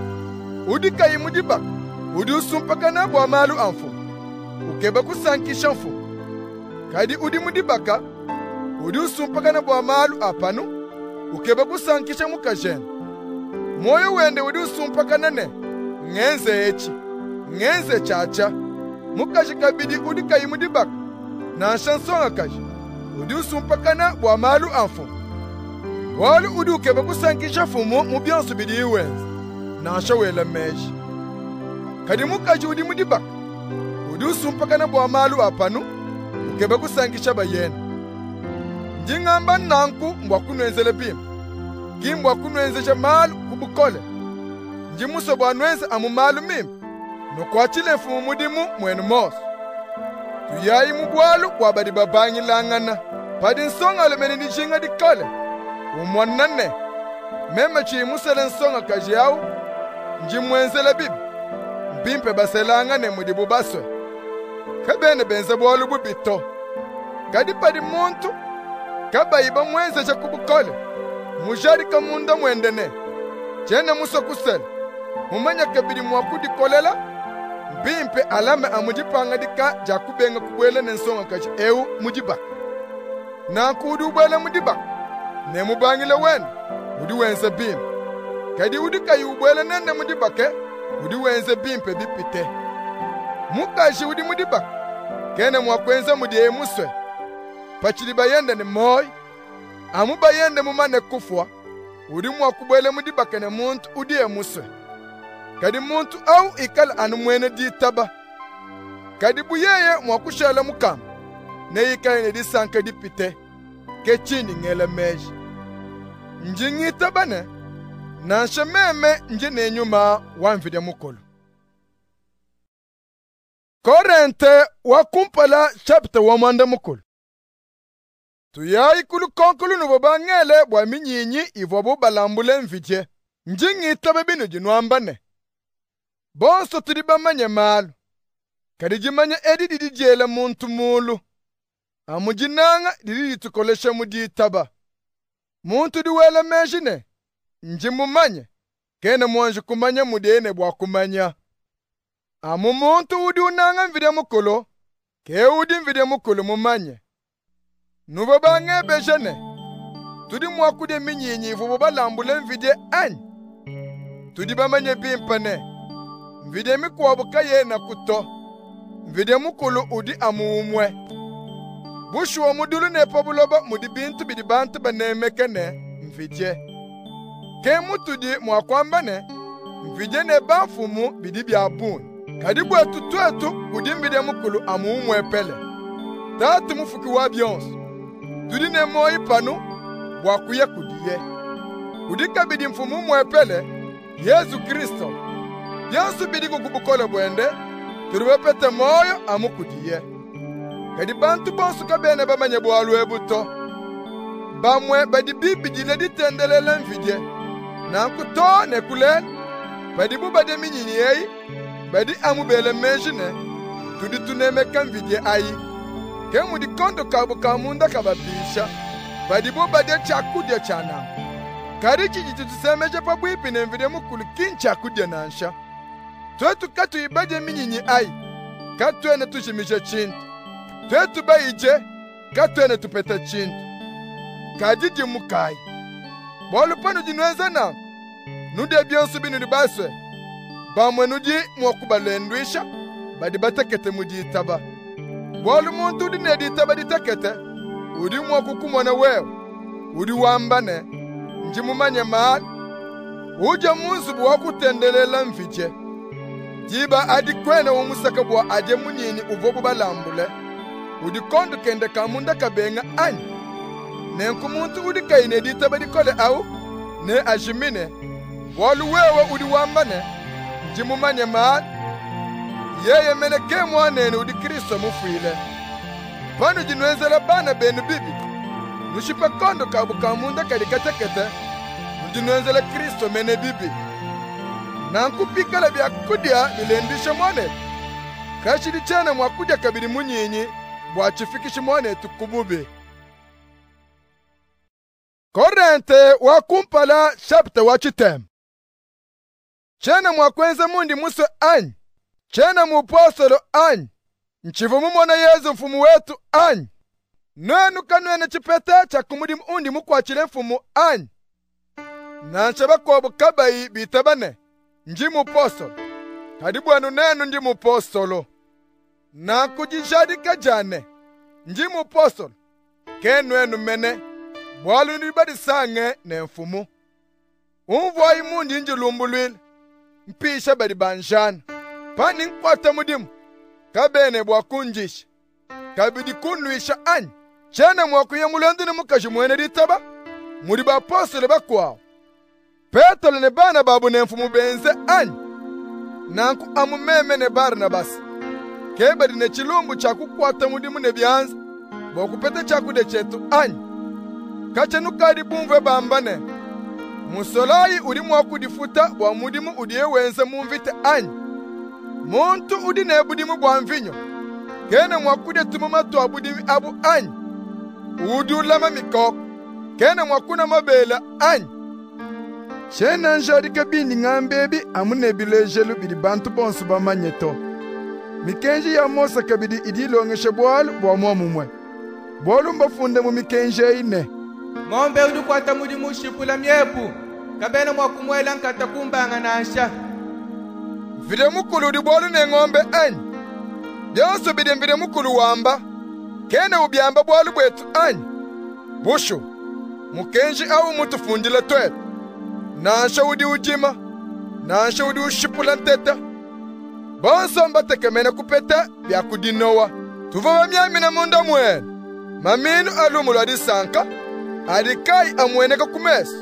Udi kayi mudibak. Udi usumpaka na bwa malu anfu. Ukeba kusankisha mfu. Kadi udi mudibaka. Udi usumpaka na bwa malu apanu. Ukeba kusankisha mukajene. Moyo wende udi usumpaka nane. Ngenze echi. Ngenze chacha. Mukaji kabidi udi kayi mudibaka. Na shansonga kaji. Udi usumpaka na bwa malu anfu. Walu udi ukeba kusankisha fumu mubionsu bidi iwenzi. Na shawele meji. Kadi mukaji udi mudibaka. Udi usumpaka na bwa malu apanu. Ukeba kusankisha bayene. Njingamba nanku mbwakunwenzele bima. Kimbwa kunwenzeje malu kubukole. Njimuso bwanwenze amu malu mimi. Nukwachile fumu mudimu mwenu mosu. Tuyayi mubwalu wabadi babanyi langana. Padi nsonga alemeni nijinga dikole. Umwanane. Meme chi musele nsonga kaji yao. Njimwenzele bibi. Mbimpe baselangane mudibu baswe. Kabene benze bwalu bubito. Kadi padi muntu. Kaba iba mwenze cha kubukole. Mujari kamunda mwendene. Chene muso kusele. Mumanya kabidi mwakudi kolela. Mbimpe alame amujipanga dika jakubenga kubwele nensonga kaji ewu mujibaka. Na kudu ubwele mujibaka. Ne mubangile wen. Udi wenze bim. Kadi udi kayi ubwele nene mujibake. Udi wenze bimpe bipite. Mukashi udi mujibaka. Kene mwakwenze mudiye muswe. pachili bayende ni moi, amu bayende mumane kufwa, udi mwakubwele mudi bakene muntu udi emuswe. Kadi muntu au ikala anu mwene di taba. Kadi buyeye mwakushele mukam, ne ikala ne di sanka di pite, ke chini ngele meji. Njingi tabane, nanshe meme nje nenyuma wanvide mukolo. Korente wakumpala chapter wa mwanda mukolo. Tuya ikulu konkulu nuboba ngele bwa minyinyi ivobo balambule mvidye. Njingi tabe binu jinwambane. Bonso tudiba manye malu. Kadijimanye edi didi jele muntu mulu. Amujinanga didi tukolesha mudi taba. Muntu diwele mejine. Njimu manye. Kene mwanju kumanya mudene bwa kumanya. Amu muntu udi unanga mvide mukolo. Ke udi mvide mukolo mumanye. Nubo bange bejene. Tudi mwakude minyinyi vubo balambule mvide any. Tudi bamanye bimpane. Mvide mikwabuka ye na kuto. Mvide mukolo udi amu umwe. Bushu wa mudulu ne pabuloba mudi bintu bidi bantu banemekene mvidye. Ke mutudi mwakwambane. Mvidye ne banfumu bidi biabun. Kadibu etu tuetu udi mvide mukolo amu umwe pele. Tatu mufuki wa bionsu. Tudi ne moi panu, wakuye kudiye. Kudika bidi mfumu mwepele, Yesu Kristo. Yansu bidi kukubukole bwende, turubepete moyo amu kudiye. Kadi bantu bonsu kabene bamanye bwalu ebuto. Bamwe badi bibi di tendelele mvidye. Nankuto ne kulel, badi bu bade minyini yeyi, badi amu bele mejine, tudi tunemeka mvidye ayi. Kemu di kondo kabu kamunda kababisha. Badibo bade chakudya chana. Karichi jitu tusemeje pa bwipi ne mvide mukulu kin chakudya nansha. Twetu katu ibaje minyinyi ai. Katu ene tushimishe chintu. Twetu ba ije. Katu ene tupete chintu. Kajiji mukai. Bolu panu jinweza na. Nude bionsu binu dibaswe. Bamwe nudi mwakubalendwisha. Badi batekete mudi taba. Bolu muntu udi nedi taba di tekete. Udi mwakukumwana wewe. Udi wambane. Njimumanye maali. Uja munsu buwa kutendelela mvidye. Jiba adi kwene umusaka buwa ade munyini uvobu balambule. Udi kondu kende kamunda kabenga anyi. Nenku muntu udi kaine di taba di kole au. Ne ajimine. Bolu wewe udi wambane. Njimumanye maali. Yeye mene ke mwanene udi Kristo mufile. Panu jinwezela bana benu bibi. Nushipe kondo kabu kamunda kadi katekete. Nujinwezela Kristo mene bibi. Nanku pikala bia kudia nilendisha mwane. Kashi di chana mwakudia kabidi munyinyi. Bwachifikishi mwane tukubube. Korente wakumpala chapter wachitem. Chena mwakwenze mundi muso anyi. Chena mupostolo anyi. Nchivumu mwana Yesu mfumu wetu anyi. Nenu kanwene chipete cha kumudi undi mukwachile mfumu anyi. Nanchaba kwa bukabai bitabane. Nji mupostolo. Kadibu anu nenu nji mupostolo. Na kujishadika jane. Nji mupostolo. Kenwenu mene. Bwalu nibadi sange ne mfumu. Umvwa imundi nji lumbulwile. Mpisha badi banjana. Pani nkwata mudimu. Kabene bwa kunjisha. Kabidi kunwisha anyi. Chene mwakuye mulendine mukashi mwene ditaba. Muri ba apostole bakwao. Petro ne bana babu ne mfumu benze anyi. Nanku amumeme ne Barnabas. Kebedi ne chilumbu chaku kwata mudimu ne bianza. Bokupete chaku de chetu anyi. Kache nukadi bumve bambane. Musolayi udi mwakudifuta bwa mudimu udiye wenze mumvite anyi. Muntu udi ne budimu bwa mvinyo. Kene mwakude tumumatu abudimi abu anyi. Udi ulama mikoko. Kene mwakuna mabela anyi. Chena njari kabini ngambebi amune bilejelu bidi bantu bonsu ba manyeto. Mikenji ya mosa kabidi idilongeshe bwalu bwa mwamumwe. Bwalu mbafunde mu mikenje ine. Ngombe udu kwata mudi mushipula myepu. Kabene mwakumwela nkata kumbanga nansha. Vide mukulu di bwalu ne ngombe anyi. Bionso bide mvide mukulu wamba. kene ubyamba bwalu bwetu anyi bushu mukenji au mutufundile twetu nansha udi ujima nansha udi ushipula nteta bonso mbatekemene kupeta byakudinowa tuva bamyamina munda mwene maminu alumulu adisanka adikai amweneka kumeso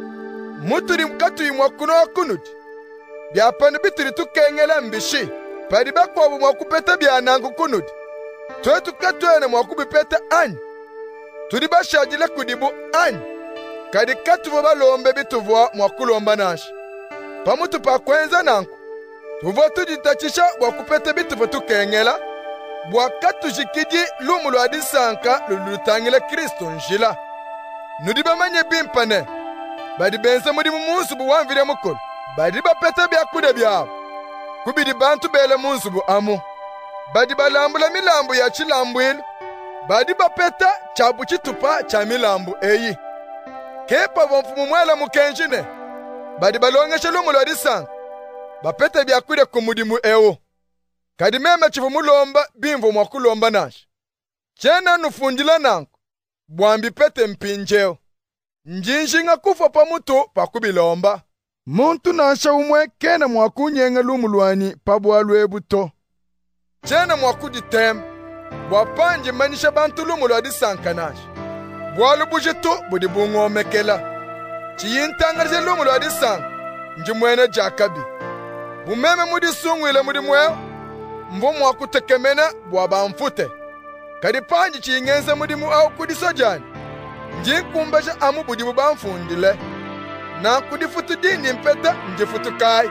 muturi mkatuyimwa kuno wakunuti byapani bituri tukengela mbishi padi bakwabu mwakupeta byanangu kunuti twetu katwene mwakubipeta anyi turi bashajile kudibu anyi kadi katuvo balombe bituvwa mwakulomba nashi pamutu pakwenza nanku tuvo tujitachisha bwakupeta bituvo tukengela bwakatujikidi lumulu adisanka lulutangile Kristo njila nudi bamanye bimpane badi benze mudi mumunsubu wanvire mukulu badi bapeta byakude byabo kubidi bantu bele munsubu amu badi balambula milambu ya chilambwilu badi bapeta chabu chitupa cha milambu eyi kepa vomfumu mwela mukenjine badi balongeshe lumulu adisanka bapeta byakude kumudimu ewo kadi meme chivumulomba bimvo mwakulomba nashi chena nufundila nanku bwambi pete mpinjeo njinjinga kufa pamutu pakubilomba muntu nansha umwe kena mwakunyenga lumulwani pabwalwe buto chena mwakuditem bwapanje manisha bantu lumulu adisanka nashi bwalu bujitu budi bungomekela chiyintangarije lumulu adisanka njimwene jakabi bumeme mudi sungwile mudi mweo mbo mwakutekemena bwabamfute kadi panji chiyingenze mudimu au kudisojani njinkumbaja amu budi bubamfundile na kudifutu dindi mpeta njifutu kai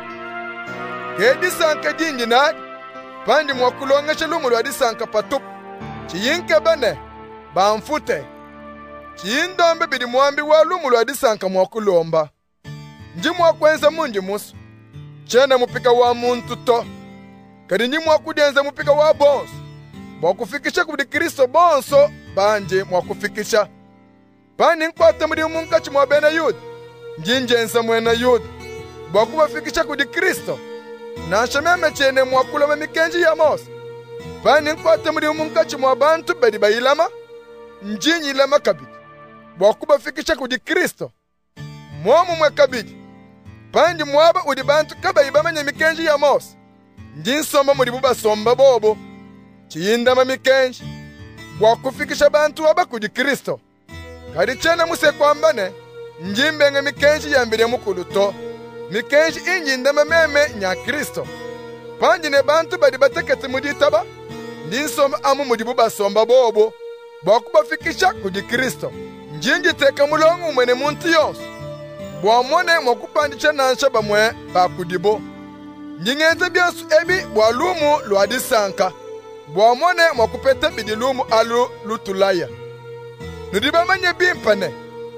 kedisanka dindi nadi pandi mwakulongeshe lumulu adisanka patupu chiyinke bane bamfute chiyindombe bidi mwambi wa lumulu adisanka mwakulomba nji mwakwenza munji musu chene mupika wa muntu to kadi nji mwakudenze mupika wa bonso mwakufikisha kubidi Kristo bonso banje mwakufikisha pani nkwate mudi munkachi mwabena yuda njinjenza mwena yuda mwakubafikisha kubidi Kristo na shememe chene mwakuloma mikenji ya mosa pani nkwate mudi munkachi mwabantu bedi bayilama njinyi ilama kabidi mwakubafikisha kubidi Kristo mwamu mwe kabidi panji mwaba udi bantu kaba ibamanye mikenji ya mosa njinsomba mudi buba somba bobo chiyindama mikenji bwakufikisha bantu waba kudi Kristo kadi chena muse kwambane njimbenge mikenji yambire mukuluto mikenji injindama meme nya Kristo panji ne bantu badi batekete muditaba ndinsomba amu mudi buba somba bobo bwakubafikisha kudi Kristo njinji teka mulongo mwene muntu yonso bwamone mwakupandicha nansha bamwe bakudibo njingenze byansu ebi bwalumu lwadisanka bwamone mwakupete bidilumu alu lutulaya nudibamanye bimpane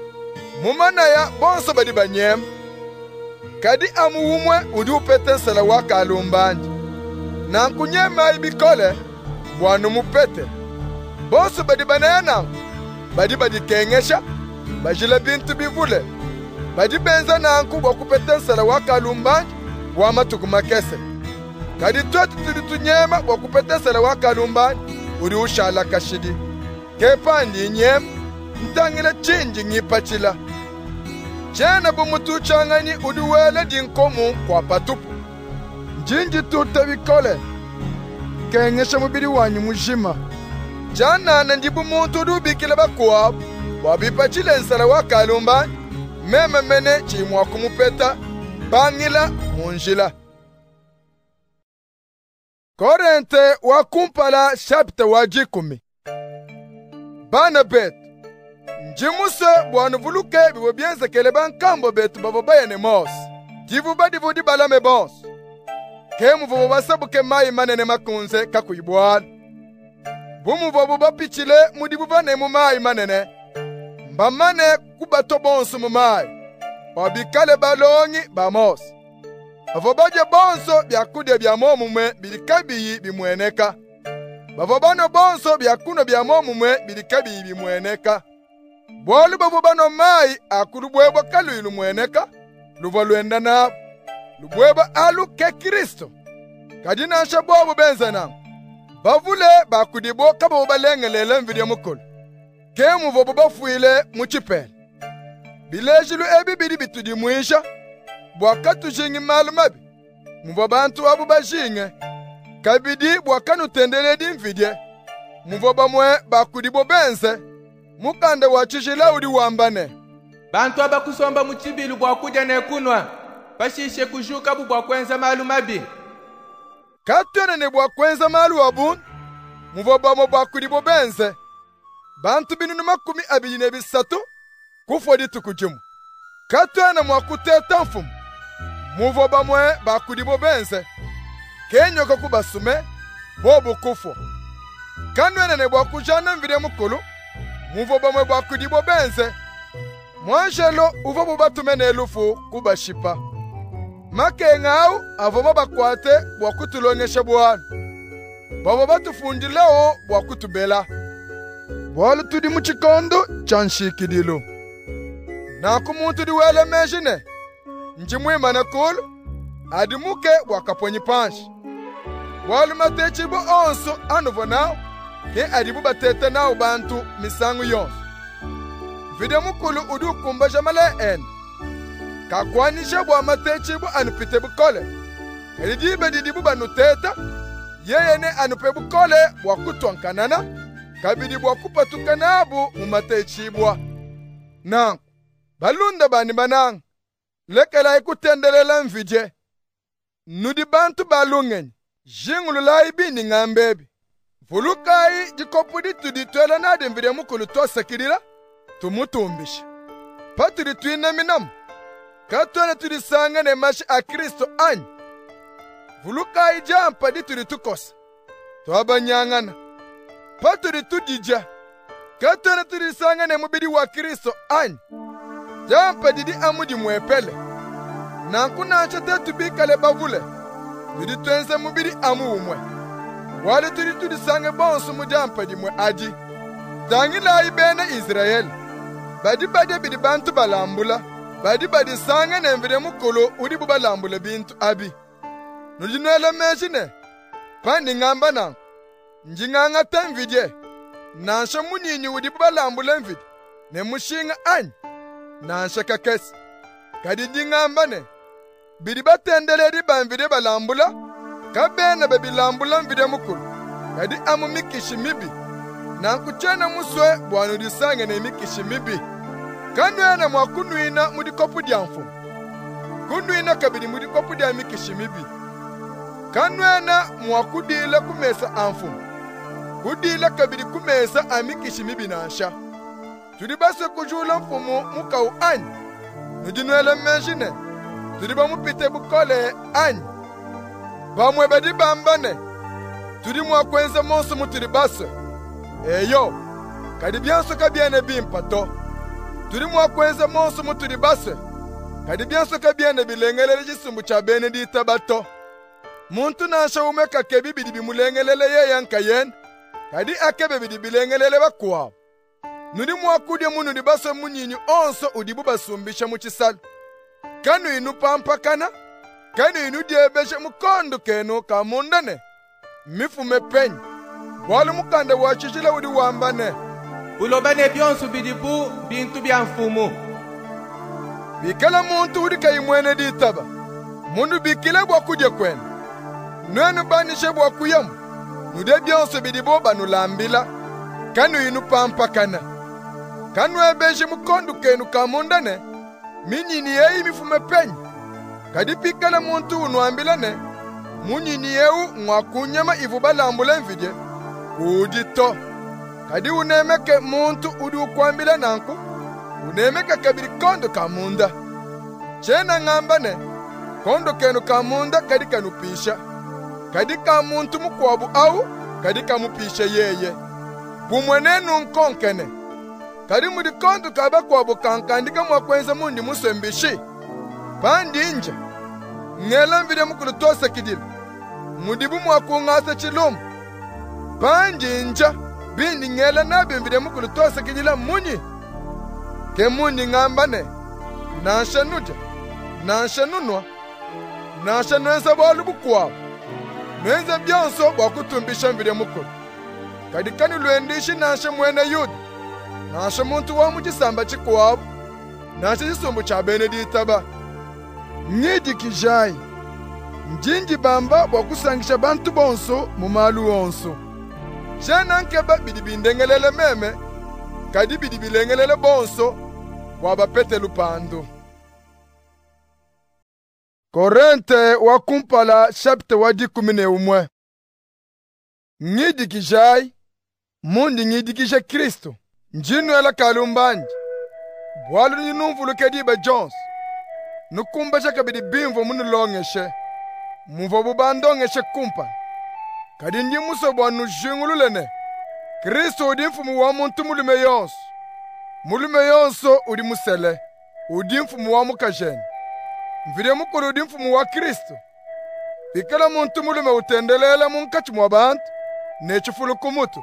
mumanaya bonso badibanyem kadi amuwumwe udi upete nsala waka alumbanje nankunyema ibikole bwanu mupete bonso badibanaya nanku badibadikengesha bajila bintu bivule badibenza nanku bwakupete nsala waka alumbanje bwamatuku makese kadi twetu tuli tunyema bwakupete nsala waka alumbanje udi ushala kashidi kepandi nyema ntangile chinji ngipachila chena bumutu changani uduwele dinkomu kwa patupu njinji tutabikole kengesha mubiri wanyu mujima jana na njibu muntu udubikile bakuwabu wabipachile nsala wakalumba meme mene chimwa kumupeta bangila munjila. Korente wakumpala chapter wajikumi bana betu njimuse bwanu vuluke bibo bienze kele bankambo betu babo bayane mos jivu badi vudi balame bons kemu vobo basabuke mai manene makunze kakuyibwana bumu vobo bapichile mudibu bane mu mai manene mbamane kubato bonso mu mai wabikale balongi bamos avo baje bonso byakude bya momumwe bilikabi bimweneka bavo bano bonso byakuno bya momumwe bilikabi bimweneka bwali bavo bano mai akulubwebwa kaluilu mweneka luva lwenda nabo lubwebwa alu ke Kristo kadina nsha bwabo benza nangu bavule bakudibo kabo balengelele mvide mukulu ke muvo bafuile muchipele bilejilu ebi bidi bitudi muisha bwakatu jingi malumabi muvo bantu abu bajinge kabidi bwakanu tendele di mvidye muvo bamwe bakudibo benze mukande wachishila udi wambane bantu abakusomba muchibilu bwakuja nekunwa bashishe kujuka bu bwakwenza malumabi katwene ne bwakwenza malu wabu muvo bamwe bakudibo benze bantu binunu makumi abili ne bisatu kufodi tukujumu katwene mwakuteta mfumu muvo bamwe bakudibo benze kenyoko kubasume bobu kufo kanwene ne bwakujana mvide mukulu muvo bamwe bakudibo benze mwanjelo uvo bubatume nelufu kubashipa makengau avoma bakwate bwakutulongesha bwana babo batufundileo bwakutubela bwala tudi muchikondo chanshikidilo naku muntu diwele mejine njimwima na kulu adimuke bwakaponyi panshi bwala matechibo onso anuvo nao ke adibu batete nao bantu misangu yonso vide mukulu udu kumba jamale en kakwanisha bwa matechibo anupite bukole kadidibe didibu banuteta yeyene anupe bukole bwakutwankanana kabidi bwakupatukanabu mumatechibwa nanku balunda bani banang lekela ikutendelela mvidye nudi bantu balungenyi jingulula ibini ngambebi vulukai dikopudi tuditwela nadi mvidye mukulu tosekidila tumutumbisha patudi tuine minamu katwene tudisangane mashi a Kristo anyi vulukai jampa di tudi tukosa twabanyangana patudi tudija katwene tudisangane mubidi wa Kristo anyi jampa didi amudi mwepele nanku nancha tetu bikale bavule tudi twenze mubidi amu umwe wale tudi tudisange bonsu mujampa di mwe aji tangila ibene Israeli badi badi bidi bantu balambula badi badi sange nemvide mukulu udi bubalambula bintu abi nujinwele mejine pandi ngamba na njinganga temvidye nansha munyinyi udi bubalambula mvide ne mushinga anyi nansha kakesi kadi njingamba ne bidi batendele di banvide balambula kabene bebilambula mvide mukulu kadi amu mikishi mibi nankuchena muswe bwanu disange ne mikishi mibi kanwene mwakunuina mudikopu dia mfumu kunuina kabidi mudikopu dia mikishi mibi kanwene mwakudile kumesa amfumu kudile kabidi kumesa amikishi mibi nansha tudibase kujula mfumu mukau anyi nujinwele mejine tudiba mupite bukole anyi bamwe badi bambane tudi mwakwenze monsu mutudibase eyo kadi byanso kabyene bimpato turi mwakwenze monsu muturi base kadi byanso kabyene bilengelele jisumbu cha bene ditabato muntu nansha umeka kebi bidi bimulengelele ye yanka yen kadi akebe bidi bilengelele bakwa nuri mwakudye munu di base munyinyi onso udibu basumbisha muchisalu kanu inu pampakana kanu inu diebeshe mukondo kenu kamundane mifume penyi wali mukande wachishile udi wambane ulobane byonsu bidibu bintu bya mfumu bikala muntu udi kayimwene ditaba mundu bikile bwakudye kwene nwenu banishe bwakuyamu nude byonsu bidibu banulambila kanu inu pampakana kanu ebeje mukondu kenu kamundane minyini yeyi mifume penyi kadi pikala muntu unuambilane munyini yewu mwakunyama ivu balambula mvidye udito kadi unemeke muntu udi ukwambila nanku unemeke kabiri kondo kamunda chena ngambane kondo kenu kamunda kadi kanupisha kadi ka muntu mukwabu au kadi kamupisha yeye bumwenenu nkonkene kadi mudi kondo kaba kwabu kankandika mwakwenza mundi muswembishi pandi inja ngela mvide mukulu tose kidili mudibu mwakungasa chilumu panjinja bindi ngela nabi mvide mukulu tose kidila munyi ke mundi ngambane nansha nuja nansha nunwa nansha nensa balu bukwa Nwenze byonso bwakutumbisha mvire mukulu. Kadi kani lwendishi nashe mwene Yuda. Nashe muntu wa muchisamba chikuwabu. Nashe chisumbu cha Benedita ba. Ngidi kijai. Njinji bamba bwakusangisha bantu bonso mumalu onso. Jana nkeba bidibindengelele meme. Kadi bidibilengelele bonso. Wabapete lupando. Korente wa kumpala chapter wadi kumine umwe. Ngidi kijai. Mundi ngidi kisha Kristo. Njinu ela kalumbanji. Bwalu ni numvulu kediba Jones. Nukumba chaka bidi bimvo munu longeshe. Mvo bubandongeshe kumpa. Kadi ndi muso bwanu jingululene. Kristo udi mfumu wa muntu mulume yonso. Mulume yonso udi musele. Udi mfumu wa mukajeni. Mvire mukuru udi mfumu wa Kristo. Bikala muntu mulume utendelela munkachi mwa bantu. Nechifulu kumutu.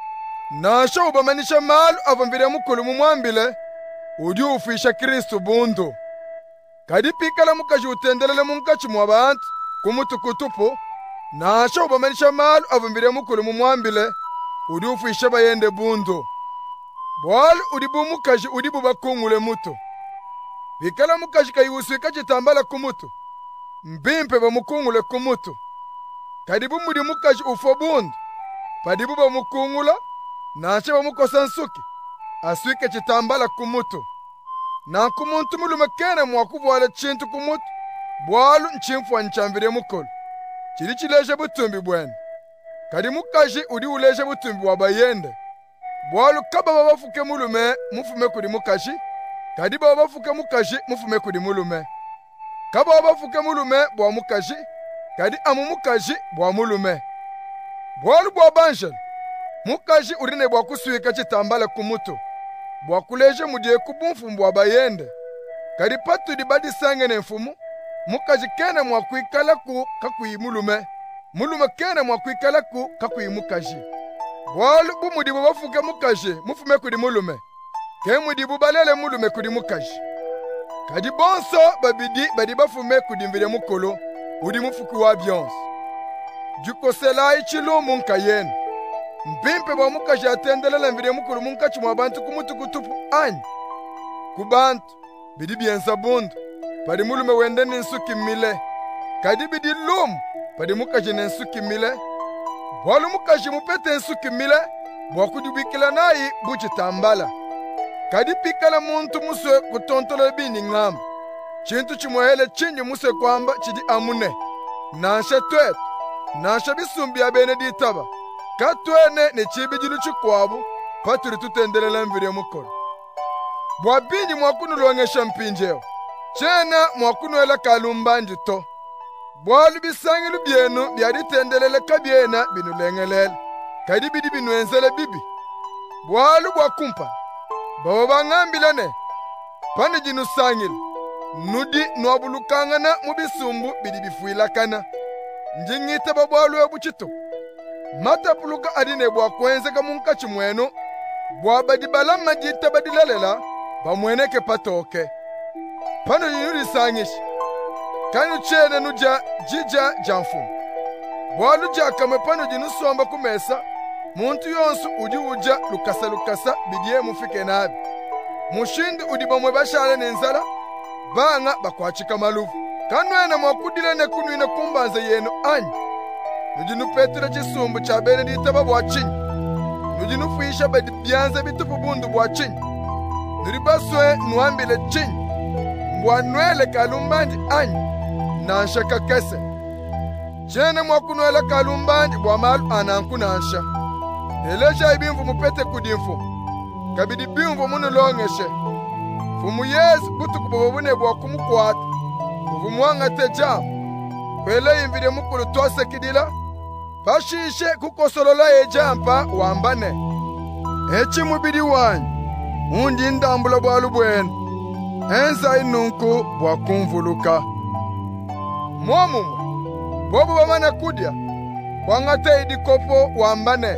Nasha ubamanisha malu ava mvire mukuru mumwambile. Udi ufisha Kristo bundu. Kadi pikala mukaji utendelele munkachi mwa bantu. Kumutu kutupu. Nasha ubamanisha malu ava mvire mukuru mumwambile. Udi ufisha bayende bundu. Bwalu udi bumukaji udi bubakungule mutu. Bikala mukaji kayiwuswika chitambala kumutu. Mbimpe bamukungule kumutu. Kadi bumudi mukaji ufo bundu. Padibu bamukungula. Nashe bamukosa nsuki. Aswike chitambala kumutu. Na kumuntu mulume kene mwakuvuale chintu kumutu. Bwalu nchimfwa nchamvire mukulu. Chili chileje butumbi bwene. Kadi mukaji udi uleje butumbi wabayende. Bwalu kaba babafuke mulume mufume kudi mukaji. Kadi babafuke mukaji mufume kudi mulume. Kaba babafuke mulume bwa mukaji. Kadi amu mukaji bwa mulume. Bwalu bwa banjel. Mukaji urine bwa kuswika chitambala kumutu. Bwa kuleje mudie kubumfu mbwa bayende. Kadi patu di badi sangene mfumu. Mukaji kene mwa kuikala ku kakui mulume. Mulume kene mwa kuikala ku kakui mukaji. Bwalu bumudi bubafuke mukaji mufume kudi mulume. Kemudi bubalele mulume kudi mukaji. Kadi bonso babidi badi bafume kudi mvire mukolo. Udi mufuki wa byonso. Jukosela ichilo munka yenu. Mpimpe bwa mukaji atendelele mvire mukolo munkachi mwa bantu kumutu kutupu anyi. Kubantu bidi biensa bundu. Padi mulume wende ninsuki mile. Kadi bidi lumu. Padi mukaji ninsuki mile. Bwalu mukaji mupete nsuki mile. Bwakudubikila nayi buchi tambala. Kadi pikala muntu muswe kutontole bini ngamba. Chintu chimwele chinyi muswe kwamba chidi amune. Nansha twetu. Nansha bisumbi ya Benedita ba. Katwene ne chibijilu chikwabu. Paturi tutendelele mvire mukolo. Bwabinyi mwakunu luangesha mpinjeo. Chena mwakunu ela kalumbanji to. Bwalu bisangilu bienu biadi tendelele kabiena binu lengelele. Kadi bidi binu enzele bibi. Bwalu bwakumpa. Baba bangambilane. Pane jinu sangil. Nudi nwabulukangana mubisumbu bidi bifuilakana. Njingite babwalu ebuchito. Mata puluka adine bwa kwenze kamunkachi mwenu. Bwa badibala majita badilalela. Bamweneke patoke. Pano yinuri sangish. Kanyu chene nuja jija janfu. Bwalu jakame pano jinu somba kumesa. Muntu yonsu uji uja lukasa lukasa bidiye mufike nabi. Mushindi udiba mwebashale nenzala. Banga bakwachika malufu. Kanwena mwakudile ne kunuine kumbanza yenu anyi. Nujinu Petro chisumbu cha Benedita babwa chinyi. Nujinu fuisha badi bianze bitupu bundu bwa chinyi. Nuribaswe nuambile chinyi. Mbwanwele kalumbandi anyi. Nansha kakese. Jene mwakunwele kalumbandi bwa malu ananku nansha. Eleja ibimvu mupete kudimfu. Kabidi bimvu munu longeshe. Fumu yesu butu kubabune bwa kumukwata. Uvumwanga teja. Kwele imvide mukulu tose kidila. Pashishe kukosolola ejampa wambane. Echi mubidi wanyi. Undi ndambula bwalu bwenu. Enza inunku bwa kumvuluka. Mwomumwe. Bobu bamana kudia. Wangate idikopo wambane.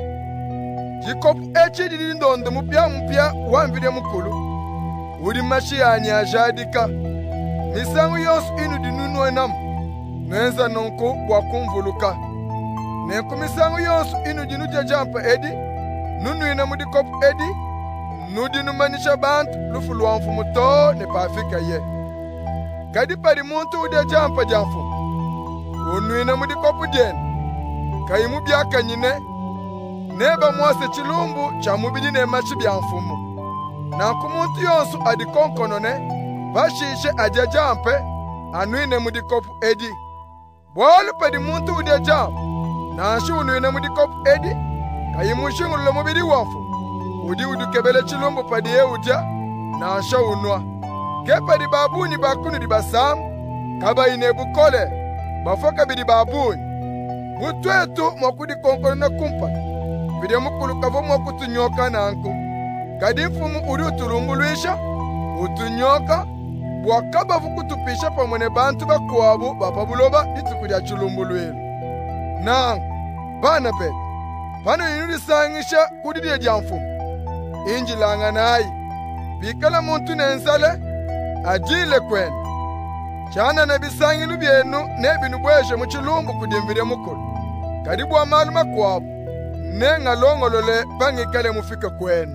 Jikopu echi didi ndondo mupya mpya wamvide mukulu. Uri mashi yanyi ajadika. Misangu yonsu inu dinunwe namu. Nwenza nunku bwa kumvuluka. ne kumisangu yonsu inu dinu jajampa edi, nunu ina mudi kopu edi, nudinu manisha bantu lufu luamfu muto ne pafika ye. Kadi pari muntu udia jampa jamfu, unu ina mudi kopu jen, kaimu biaka nyine, neba mwase chilumbu cha mubidi ne machi bianfumu. Na kumuntu yonsu adi konkonone, bashishe aja jampe, anu ina mudi kopu edi. Bwalu padi muntu udia jampa, na ashu unu ina mudi kopu edi, kaimu shingulu mubidi wafu, udi udu kebele chilumbu padi ye uja, na asha unwa. Kepadi babuni bakunu di basamu, kaba inebu kole, bafoka bidi babuni. Mutwetu mwakudi konkono na kumpa, bide mukulu kavo mwakutu nyoka na anku. Kadi mfumu udi utulumbuluisha, utunyoka, bwakaba vukutupisha pa mwene bantu bakuabu, bapabuloba itukudia chulumbuluilu. Na bana pet, pano inuri sangisha kudidia jamfumu. Inji langa nai, bikala muntu nensale, ajile kwenu. Chana na bisangilu byenu nebinu bweshe muchilumbu kudimvire mukulu. Kadibu wa malu makwabu, nenga longolole bangikale mufike kwenu.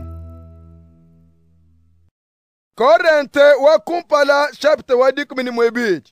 Korente wa kumpala chapte wa dikumini mwebiji.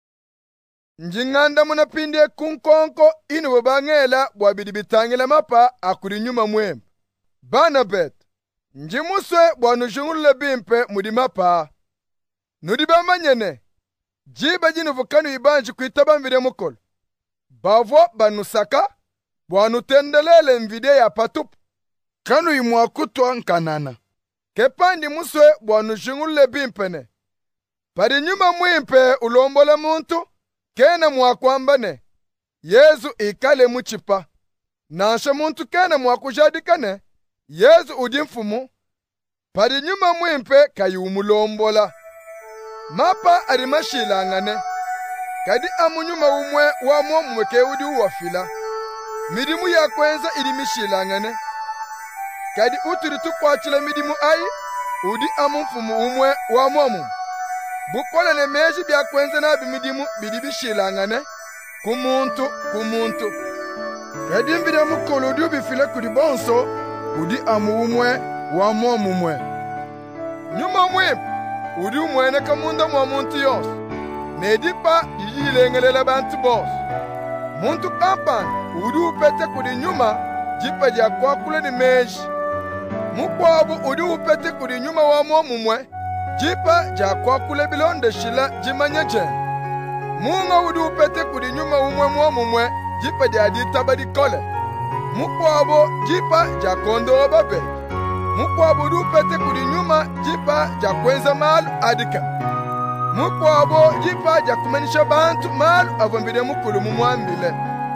Njinganda munapindie kunkonko inu wabangela bwabidibitangila mapa akuri nyuma mwembe. Bana bet, njimuswe bwanushungulule bimpe mudimapa. Nudiba manyene, jiba jinu vukanu ibanji kuitaba mvide mukolo. Bavo banusaka, bwanu tendelele mvide ya patupu. Kanu imwakutwa nkanana. Kepandi muswe bwanu shungulule bimpene. Padi nyuma mwimpe ulombola muntu, kena mwakwambane. Yezu ikale muchipa. Nasha muntu kena mwakujadikane. Yezu udimfumu. Padi nyuma mwimpe kayumulombola. Mapa arimashilangane. Kadi amunyuma umwe wamo mweke udi uwafila. Midimu ya kwenza irimishilangane. Kadi uturitu kwa chila midimu ai, udi amumfumu umwe wamo mu. Bukola ne meji bya kwenza na bimidimu bidibishilangane. Kumuntu, kumuntu. Kadi mbida mukolo udi ubifila kudi bonso, udi amu umwe wamo mumwe. Nyuma mwe, udi umwene kamunda mwa muntu yonsu. Nedipa iyilengelela bantu boss. Muntu kampan udi upete kudi nyuma jipa ja kwakule ni meji. Mukwabu udi upete kudi nyuma wa mumwe jipa ja kwakule bilonde shila jimanya jen. Munga udi upete kudi nyuma umwe mwa mumwe jipa ja ditaba di kole. Mukwabu jipa ja kondo babe. Mukwabu udi upete kudi nyuma jipa ja kwenza malu adika. Mukwabo jipa ja kumanisha bantu malu avambide mukulu mumwambile.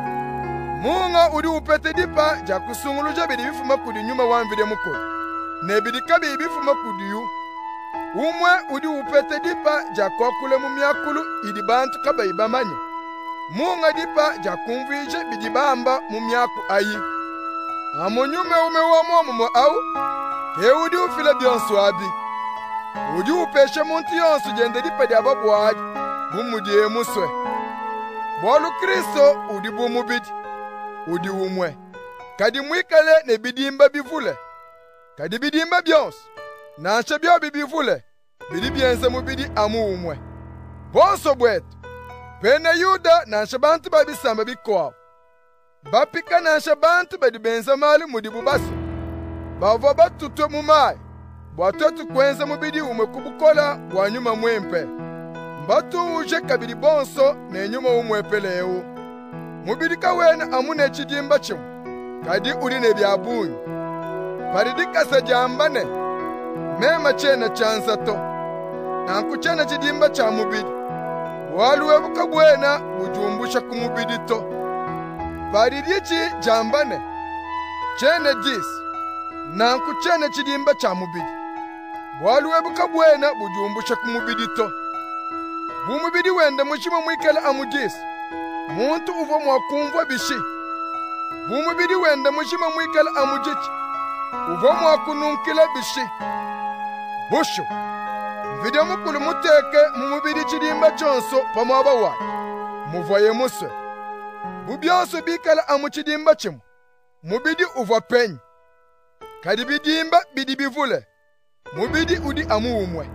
Munga udi upete dipa ja kusunguluja bidi bifuma kudi nyuma wambide mukulu. Nebidi kabi bifuma kudi yu. Umwe udi upete dipa ja kwakule mumyakulu idi bantu kaba ibamanye. Munga dipa ja kumvije bidi bamba mumyaku ayi. Amunyume ume wa momo au ke udi ufile bionsu abi. Udi upeshe muntu yonsu jende dipa dia babuaji, bumudie muswe. Bolu Kristo udi bumubidi, udi umwe. Kadi mwikale ne bidimba bivule. Kadi bidimba bionsu, na anshe bio bibivule, bidi bienze mubidi amu umwe. Bonso bwetu, pene yuda na anshe bantu babisamba bikwawo. Bapika na anshe bantu badi benza mali mudi bubasi. Bavo batutwe mumai. Bwatotu kwenza mubidi umwe kubukola bwa nyuma mwempe. Mbatu uje kabiri bonso ne nyuma umwepeleu. Mubidi kawena amune chidimba chimu. Kadi uli ne byabunyi. Paridika sa jambane. Mema chena chansato. Nanku chena chidimba cha mubidi. Waluwe bukabwena ujumbusha kumubidi to. Paridichi jambane. Chene jisi. Nanku chena chidimba cha mubidi. Waluwe bukabwena bujumbusha kumubidito. Bumubidi wende mushima mwikala amujisi. Muntu uvo mwakumva bishi. Bumubidi wende mushima mwikala amujichi. Uvo mwakununkila bishi. Bushu. Video mukulu muteke mumubidi chidimba chonso pamwaba waki. Muvoye muswe. Bubyonso bikala amu chidimba chimu. Mubidi uva penyi. Kadi bidimba bidi bivule. Mubidi udi amu umwe.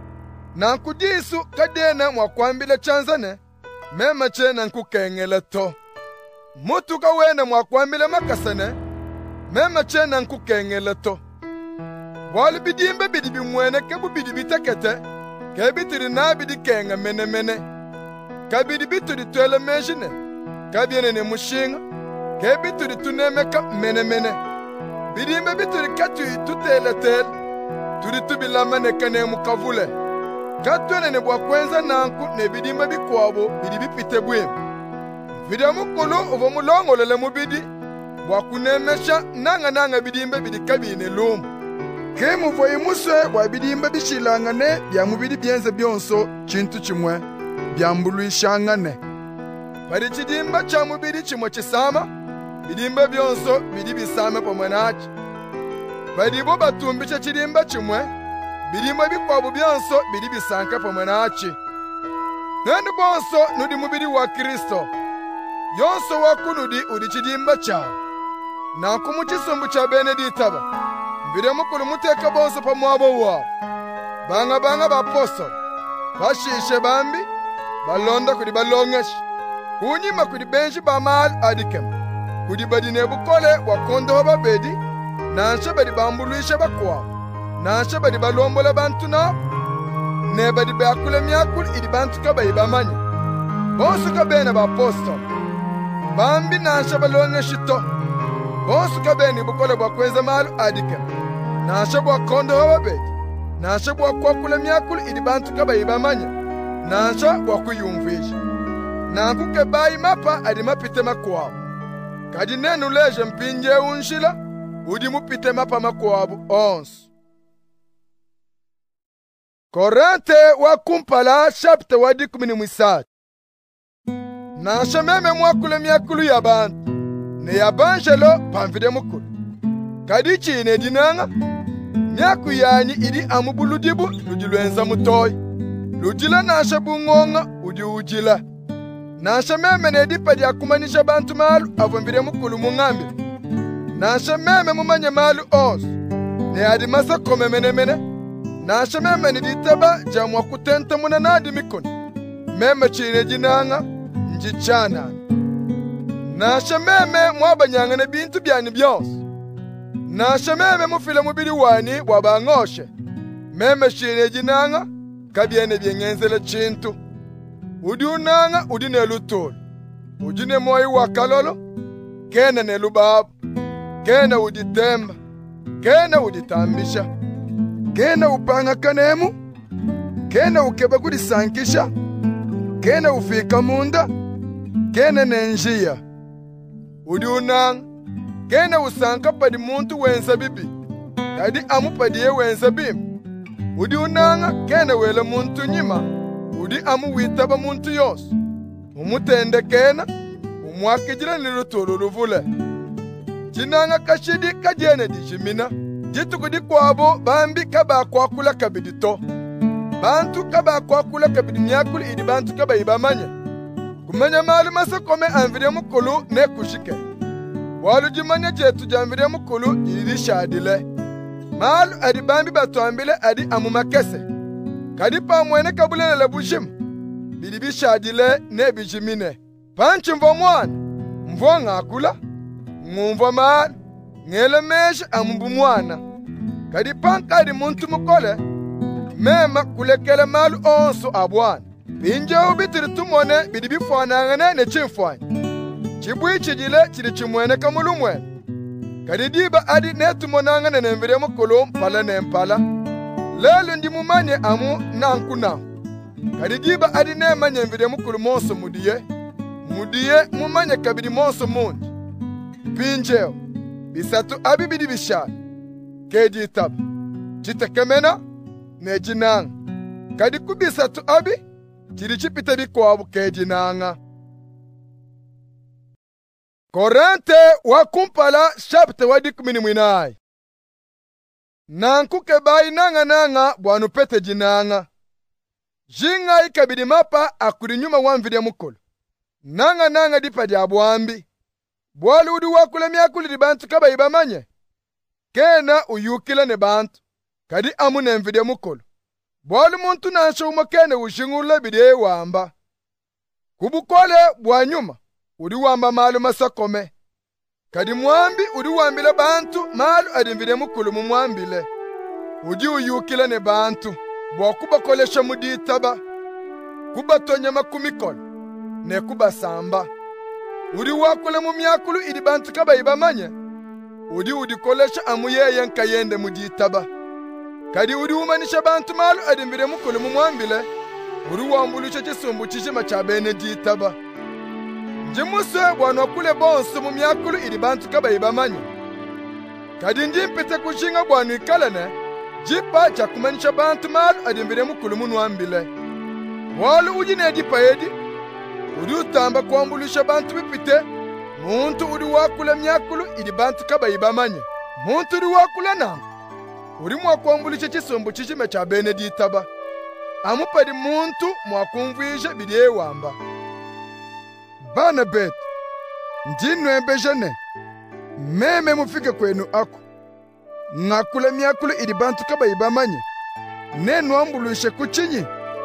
Nanku disu kadena mwakwambile chanzane. Mema che nanku kengele to. Mutu kawene mwakwambile makasane. Mema che nanku kengele to. Wali bidimba bidi bimwene kebu bidi bitekete. Kebitiri na bidi kenga mene mene. Kabidi bituri tuele mejine. Kabiene ne mushinga. Kebituri tunemeka mene mene. Bidimba bituri katu tutele tel. Turi tubilama ne kane mukavule. Katwene ne bwakwenza nanku ne bidimba bikwabo bidi bipite bwem. Vida mukulu uvo mulongolele mubidi. Bwakunemesha nanga nanga bidimba bidi kabine lumu. Kemu voye muswe bwa bidimba bishilangane bya mubidi byenze byonso chintu chimwe byambuluishangane. Pari chidimba cha mubidi chimwe chisama bidimba byonso bidi bisame pomwenachi. Pari bo batumbisha chidimba chimwe bidimba bikwabu byonso bidi bisanke pomwenachi. Nende bonso nudi mubidi wa Kristo. Yonso wakunudi udi chidimba chao. Na kumuchisumbu cha Beneditaba. Mbire mukulu muteka bonso pa mwabo wao. Banga banga bapostol. Bashishe bambi. Balonda kudi balongeshi. Kunyima kudi benshi bamal adikem. Kudi badine bukole wakondo wa babedi. Nanshe badi bambuluishe bakwa. Nanshe badi balombola bantu na. Ne badi beakule miakul idi bantu kaba ibamanya. Bonso kabene bapostol. Bambi nanshe balongeshi to. Bonsu kabeni bukole bwa kwenza malu adikem. Nashe bwa kondo wa babedi. Nashe bwa kwa kule miakulu idi bantu kaba ibamanya. Nashe bwa kuyumvisha. Nanku kebayi mapa adi mapite makwabo. Kadi nenu leje mpinje unshila. Udi mupite mapa makwabu onsu. Korante wa kumpala chapte wadi kumini mwisati. Nashe meme mwakule miakulu ya bantu. Ne yabanjelo pamvide mukulu. Kadichi ine dinanga. Myaku yanyi idi amubuludibu ludilwenza mutoyi. Ludila nasha bungonga udi ujila. Nasha meme ne dipadi akumanisha bantu malu avumvide mukulu mungambi. Nasha meme mumanye malu osu. Ne adimasa kome mene mene. Nasha meme ne ditaba jamwa kutenta muna nadi mikoni. Meme chine dinanga njichana. Nashe meme mwabanyangane bintu byani byonse. Nashe meme mufile mubiri wani wabangoshe. Meme shine jinanga kabyene byengenzele chintu. Udi unanga udi ne lutolo. Udi ne moyi wakalolo. Kene ne lubabu. Kene udi temba. Kene udi tambisha. Kene upanga kanemu. Kene ukeba kudi sankisha. Kene ufika munda. Kene ne njia. Udi unang, kene usanka padi muntu wenza bibi, kadi amu padi ye wenza bim. Udi unanga, kene wele muntu nyima, udi amu witaba muntu yos. Umutende kena, umwakijila nilutulu luvule. Jinanga kashidi kajene di jimina, jitu kudi kwabo bambi kaba kwa kula kabidito. Bantu kaba kwa kula kabidi nyakuli idi bantu kaba ibamanya. Kumanya malu masakome anvire mukulu ne kushike. Walu jimanya jetu janvire mukulu jiri shadile. Malu adi bambi batuambile adi amumakese. Kadipa mwene kabulele lebujim. Bidibi shadile ne bijimine. Panchi mvo mwana. Mvo ngakula. Mvo malu. Ngele mesh amumbu mwana. Kadipa kadi muntu mukole. Mema kulekele malu onso abwana. Binje ubitiri tumone bidibi fwanangane ne chimfwanya. Chibui chijile chidi chimwene kamulu mwene. Kadidiba adi ne tumonangane ne mvire mukulu mpala ne mpala. Lelu ndi mumanye amu nanku nanku. Kadidiba adi ne manye mvire mukulu monso mudiye. Mudiye mumanye kabidi monso mundi. Binjeo. Bisatu abi bidi bishani. Keji tabu. Chitekemena ne jinanga. Kadiku bisatu abi. Chiri chipite bikwabu kejinanga. Korante wa kumpala chapte wadi kumini mwinai. Nanku kebai nanga nanga bwanu pete jinanga. Jinga ikabidi mapa akuri nyuma wamvide mukulu. nanga nanga dipa dia bwambi bwalu udi wakule myakulu di bantu kaba ibamanye kena uyukila ne bantu kadi amu ne mvide mukolo bwalu muntu nansha umakene ushingule bide wamba kubukole bwanyuma udi wamba malu masakome kadi mwambi udi wambile bantu malu adimvide mukulu mumwambile udi uyukila ne bantu bwakuba kolesha muditaba kuba tonya makumikolo ne kuba samba udi wakule mu myakulu idi bantu kaba ibamanye udi udi kolesha amuyeye nkayende muditaba kadi udi umanisha bantu malu adimvide mukulu mumwambile udi wambulucha chisumbu chishima cha bene ditaba njimuswe bwana kule bonso mu myakulu idi bantu kaba ibamanye kadi njimpite kushinga bwana ikalene jipa cha kumanisha bantu malu adimvide mukulu munwambile walu udi ne jipa edi udi utamba kuambulisha bantu bipite muntu udi wakule myakulu idi bantu kaba ibamanye muntu udi wakule na udi mwakuambulisha chisumbu chishime cha bene ditaba amupadi muntu mwakumvisha bidie wamba bana betu njinwembe jane meme mufike kwenu ako ngakule myakulu idi bantu kaba ibamanye nenu ambulishe kuchinyi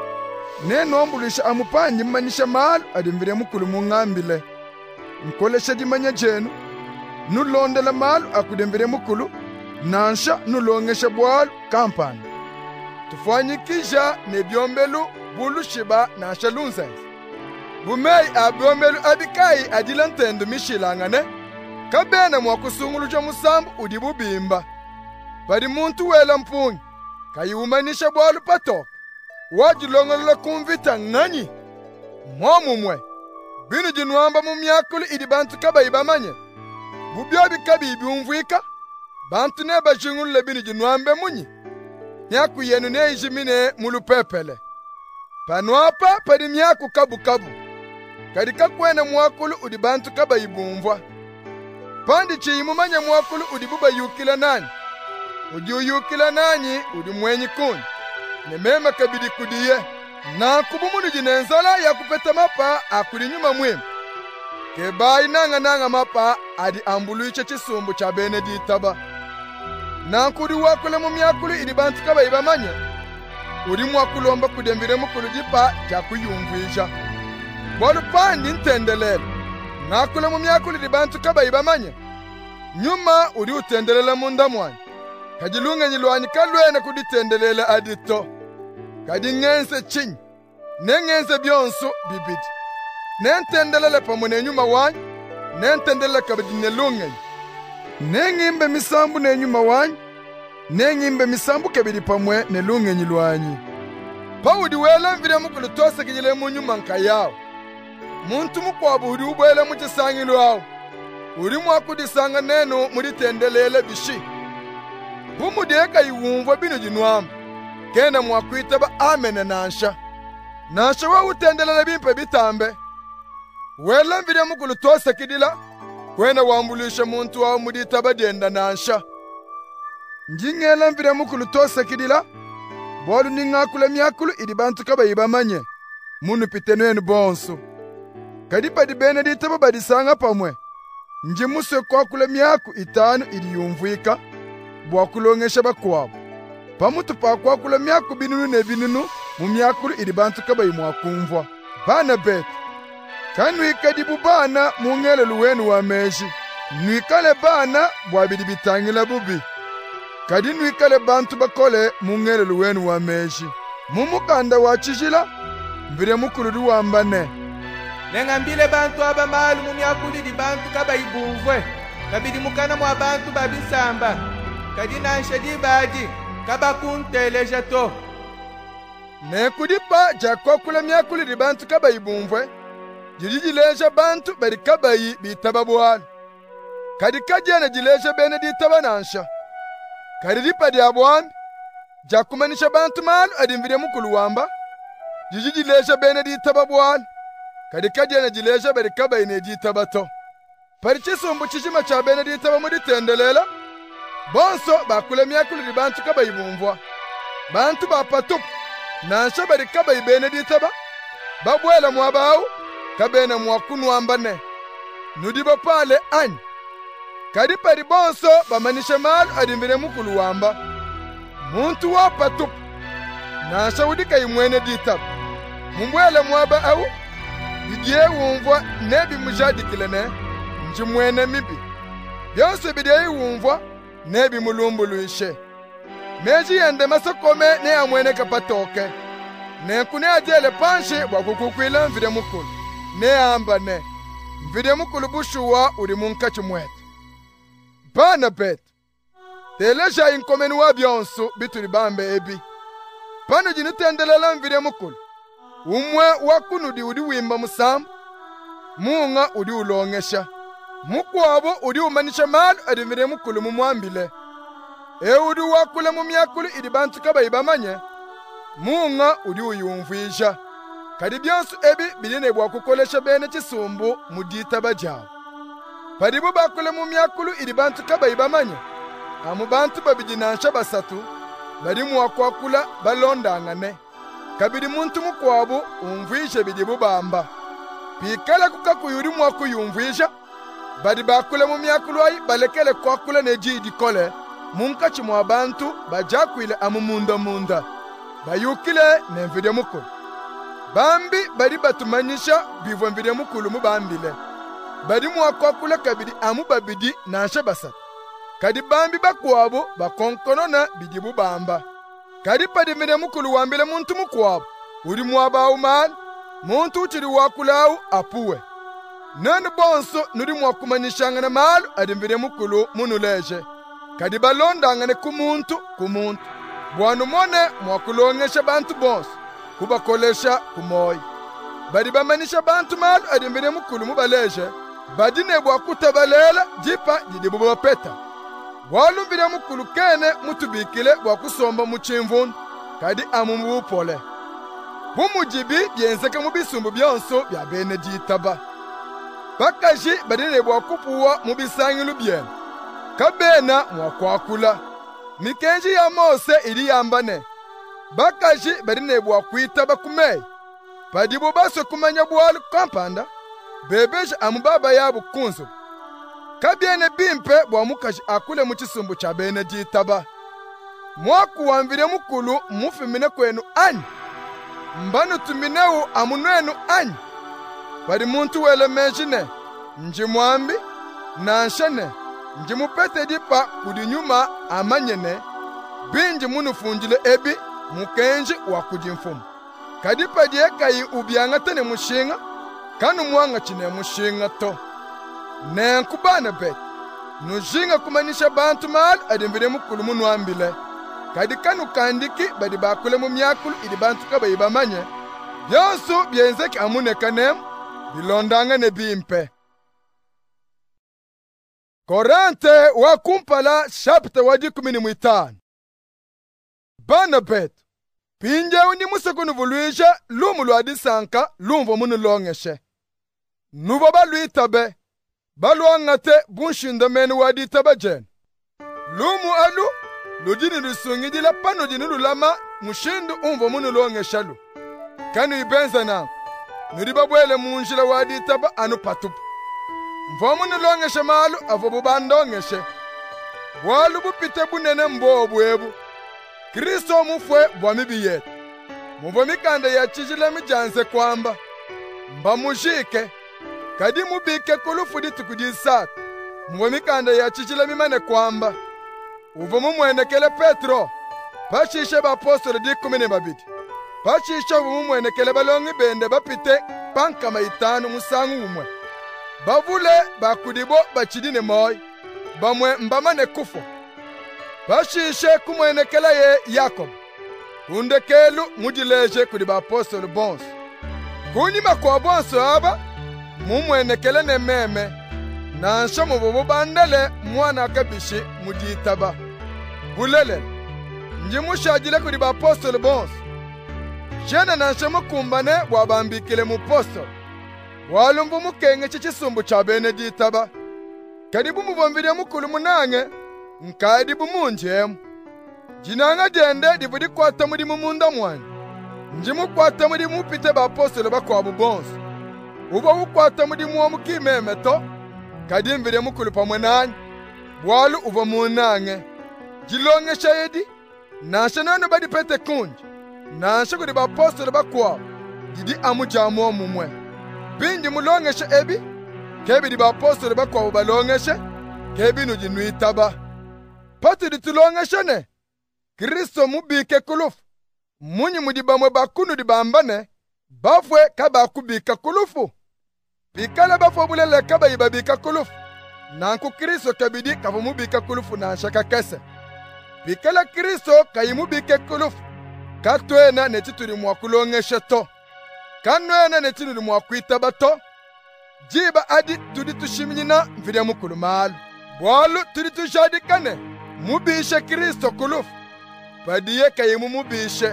nenu ambulishe amupanyi mmanisha malu adimvire mukulu mungambile nkolesha dimanya jenu nulondela malu akudimvire mukulu nansha nulongesha bwalu kampani tufanyikisha ne byombelu bulu shiba nansha lunzenzi bumei abyombelu abikai adila ntendo mishilangane kabena mwakusunguluja musambu udi bubimba badi muntu wela mpungi kayiumanisha bwalu patoka wajilongolola kumvita ng'anyi mwamumwe binu jinwamba mu myakulu idi bantu kaba ibamanye bubyo bikabi ibyumvika bantu ne bashingulule binu jinwambe munyi nyaku yenu ne ijimine mulupepele panwapa padi myaku kabu kabu kadika kwene mwakulu udi bantu kaba ibumvwa pandi chiyimumanya mwakulu udi buba yukila nani udi uyukila nani udi mwenyi kuni ne mema kabidi kudiye na kubumudu jinenzala ya kupeta mapa akuli nyuma mwemu kebai nanga nanga mapa adi ambuluiche chisumbu cha bene ditaba na kudi wakule mu myakulu idi bantu kaba ibamanye udi mwakulomba kudembire mukulu dipa ja kuyumvisha bolu pandi ntendelele nakule mu myakulu idi bantu kaba ibamanye nyuma udi utendelele munda mwani kajilunga nyilwani kalwene kuditendelele adito kadi ngense chinyi nengense byonso bibidi nentendelele pamwe nenyuma wanyi nentendelele kabidi nelungenyi nengimbe misambu nenyuma wanyi nengimbe misambu kabidi pamwe nelungenyi lwanyi pawudi wela mvire mukulu tose kijile munyuma nkayawo muntu mukwabu udi ubwele muchisangi lwawo uri mwakudisanga neno muditendelele bishi bumudeka iwumva bino jinwamba kena mwakwitaba amene nansha nansha wa utendelele bimpe bitambe wela mvire mukulu tose kidila kwena wambulisha muntu wa muditaba dienda nansha njingela mvire mukulu tose kidila bolu ningakule myakulu idi bantu kaba ibamanye munu pitenwenu bonso kadipa di bene ditaba badisanga pamwe njimuse kwa kule myaku itanu idi yumvika bwakulongesha bakwabo pamutu pa kwa kule myaku binunu ne binunu mu myakulu idi bantu kaba imwakumvwa bana betu kanwika bana mu ngele luwenu wa meshi nwikale bana bwabidi bitangila bubi kadi nwikale bantu bakole mu ngele luwenu wa meshi mumukanda wa chijila mbire mukulu duwambane nengambile bantu abamalu mu myakulu idi bantu kaba ibumvwe kabidi mukana mwa bantu babisamba kadi nansha dibadi kaba kunteleja to ne kudipa jakwa kula myakulu di bantu kaba ibumvwe jijijileja bantu bari kaba yi bitaba bwala kadi kajene jileja bene ditaba nansha kadi dipa di abwambi jakumanisha bantu malu adimvire mukulu wamba jijijileja bene ditaba bwala kadi kajene jileja bari kaba ine ditaba to pari chisumbu chishima cha bene ditaba muditendelela bonso bakule myakulu di bantu kaba ibumvwa bantu bapatupu nansha bari kaba ibene ditaba babwela mwabawu kabena mwakunu ambane nudiba pale anyi kadi padi bonso bamanisha malu adimvire mukulu wamba muntu wapa tupu na shawudika imwene ditab mumbwele mwaba au bidiye wumvwa nebi mujadikilene nji mwene mibi byonse bidiye wumvwa nebi mulumbulu ishe meji yende masokome ne amwene kapatoke ne kune ajele panshi wakukukwila mvide mukulu ne amba ne mvide mukulu bushuwa uri munka chumwete bana bet telesha inkomeni wa byonso bituri bambe ebi pano jinutendelela mvide mukulu umwe wakunudi udi wimba musamu munga udi ulongesha mukwabo udi umanisha malu adimvide mukulu mumwambile eudi wakule mumyakulu idi bantu kabayibamanye munga udi uyumvisha kadi byonso ebi biline bwakukolesha bene chisumbu mudita bajawo padibu bakule mumyakulu idi bantu kabayibamanye amu bantu babijinansha basatu bali mwakwakula balondangane kabidi muntu mukwabu umvishe bidibu bamba pikala kukakuyuri mwakuyumvisha badi bakule mumyakulu ayi balekele kwakula nejidi kole munka chimwa bantu bajakwile amumunda munda bayukile nemvide mukulu bambi bari batumanyisha bivo mvide mukulu mubambile bari mwakwakula kabidi amu babidi nansha basatu kadi bambi bakwabo bakonkonona bidibu bamba kadi padi mvide mukulu wambile muntu mukwabo uri mwabawu mali muntu uchiri wakulawu apuwe nenu bonso nuri mwakumanyishangana malu adi mvide mukulu munuleje kadi balondangane kumuntu kumuntu bwanu mone mwakulongesha bantu bonso kubakolesha kumoyi badi bamanisha bantu malu adimbire mukulu mubaleje badi ne bwakutabalela jipa jidibu bapeta bwalumvire mukulu kene mutubikile bwakusomba muchimvunu kadi amumu upole bumujibi byenzeke mubisumbu byonso bya bene ditaba bakaji badi ne bwakupuwa mubisangilu byene kabena mwakwakula mikenji ya Mose ili yambane bakaji bari nebwa kwita bakumei padibo baso kumanya bwalu kampanda bebeje amubaba yabo kunzo kabyene bimpe bwa mukaji akule mu kisumbu cha bene ditaba mwaku wamvire mukulu mufimine kwenu anyi mbanu tuminewu amunwenu anyi bari muntu wele mejine njimwambi nanshane njimupete dipa kudinyuma amanyene binji munufunjile ebi mukenji wakujimfumu kadipa diekayi ubyanga tene mushinga kanu mwanga chine mushinga to nenkubana bet nujinga kumanisha bantu mal adimvire mukulu munwambile kadi kanu kandiki badi bakule mu myakulu idi bantu kabayibamanye byonso byenzeki amunekanem bilondanga ne bimpe Korante wa kumpala chapter wadi kumini mwitano. Bana bet. Pinje undi musekunu vuluisha lumu luadi sanka lumvo munu longeshe. Nuvo balu itabe. Balu angate bunshinda menu wadi tabajen. Lumu alu lujini lusungi dila pano jini lulama mushindu umvo munu longesha lu. Kanu ibenza na. Nuribabwele munjila wadi taba anu patupu. Mvomu nilongeshe malu avobu bandongeshe. Bwalu bupite bunene mbobu ebu. Kristo mufwe bwamibi yetu. Muvomikande ya chijile mijanse kwamba. Mba mujike. Kadi mubike kulufudi tukujisat. Muvomikande ya chijile mimane kwamba. Uvomu mwenekele Petro. Pashishe ba apostole di kumini babidi. Pashishe uvomu mwenekele balongi bende bapite panka maitanu musangu umwe. Bavule bakudibo bachidine moy bamwe mbamane kufo bashishe kumwenekela ye Yakob undekelu mudileje kudi ba apostole bons kunyima kwa bonso aba mumwenekele ne meme na nsho mububu bandele mwana kabishi muditaba bulele njimushagile kudi ba apostole bons jene na nsho mukumbane bwabambikile mu apostole walumbu mukenge chichisumbu cha bene ditaba kadibu muvomvire mukulu munange nkadibu munjemu jinanga dende divudi kwata muri mumunda mwani njimu kwata muri mupite ba apostole bakwabu bonso uba ukwata mudimu wa mukimeme to kadi mvide mukulu pamwe nanyi bwalu uba munange jilongesha yedi nashe nanu badi pete kunji nashe kudi bapostoli bakwabo didi amujamu mumwe bindi mulongeshe ebi kebi di bapostoli bakwabo balongeshe kebi nujinuitaba pati di tulongeshe ne Kristo mubike kulufu munyi mudi bamwe bakunu di bambane bafwe kaba kubika kulufu bikala bafwe bulele kaba ibabika kulufu nanku Kristo kabidi kaba mubika kulufu na shaka kese bikala Kristo kayimubike kulufu katwena netituri mwakulongeshe to kanwena netituri mwakuitaba to jiba adi tudi tushiminyina mvide mukulu malu bwalu tudi tushadikane mubishe Kristo kulufu padiye kayimu mubishe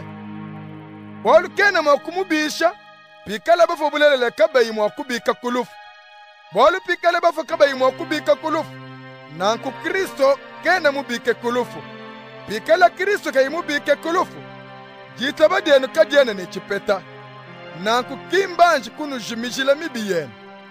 bwalu kena mwakumubisha pikala bafo bulele kabayi mwakubika kulufu bwalu pikala bafo kabayi mwakubika kulufu nanku Kristo kena mubike kulufu pikala Kristo kayimubike kulufu jitaba denu kadiene ne chipeta nanku kimbanji kunu jimijila mibiyene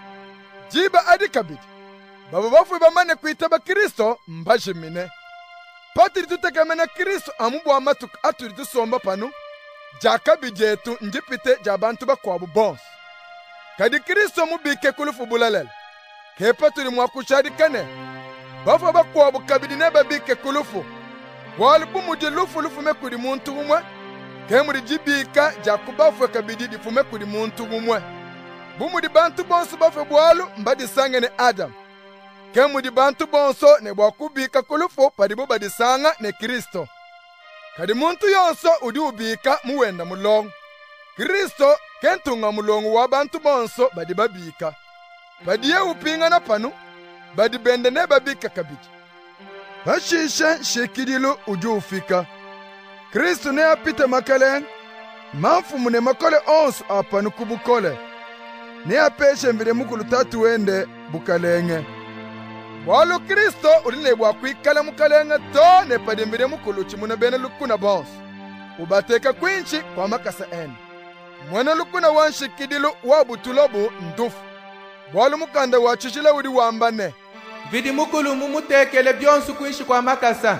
jiba adi kabidi baba bafu bamane kuitaba Kristo mbajimine patiri tutekamena Kristo amubwa amatu aturi tusomba panu jakabi jetu njipite jabantu bakwabu bons kadi Kristo mubike kulufu bulalel ke patiri mwakushadi kane bafu bakwabu kabidi ne babike kulufu bwalu bumudi lufu lufu mekudi muntu umwe ke muri jibika jakubafu kabidi difume kudi muntu umwe bumudi bantu bonso bafu bwalu mbadi sangene Adam ke mudi bantu bonso ne bwakubika kulufu padibu badi sanga ne Kristo kadi muntu yonso udi ubika muwenda mulongo Kristo kentunga mulongo wa bantu bonso badi babika badiye upinga na panu badi bende ne babika kabidi bashishe shekidilu udi ufika Kristo ne apite makalen manfu mune makole onsu apanu kubukole ne apeshe mvire mukulu tatu wende bukalenge bwalu Kristo uline bwakwikala mukalenga to ne padimbire mukulu chimuna bene lukuna bons ubateka kwinchi kwa makasa ene mwana lukuna wanshikidilu wabutulobu ndufu bwalu mukanda wachishila udi wambane vidi mukulu mumutekele byonsu kwinchi kwa makasa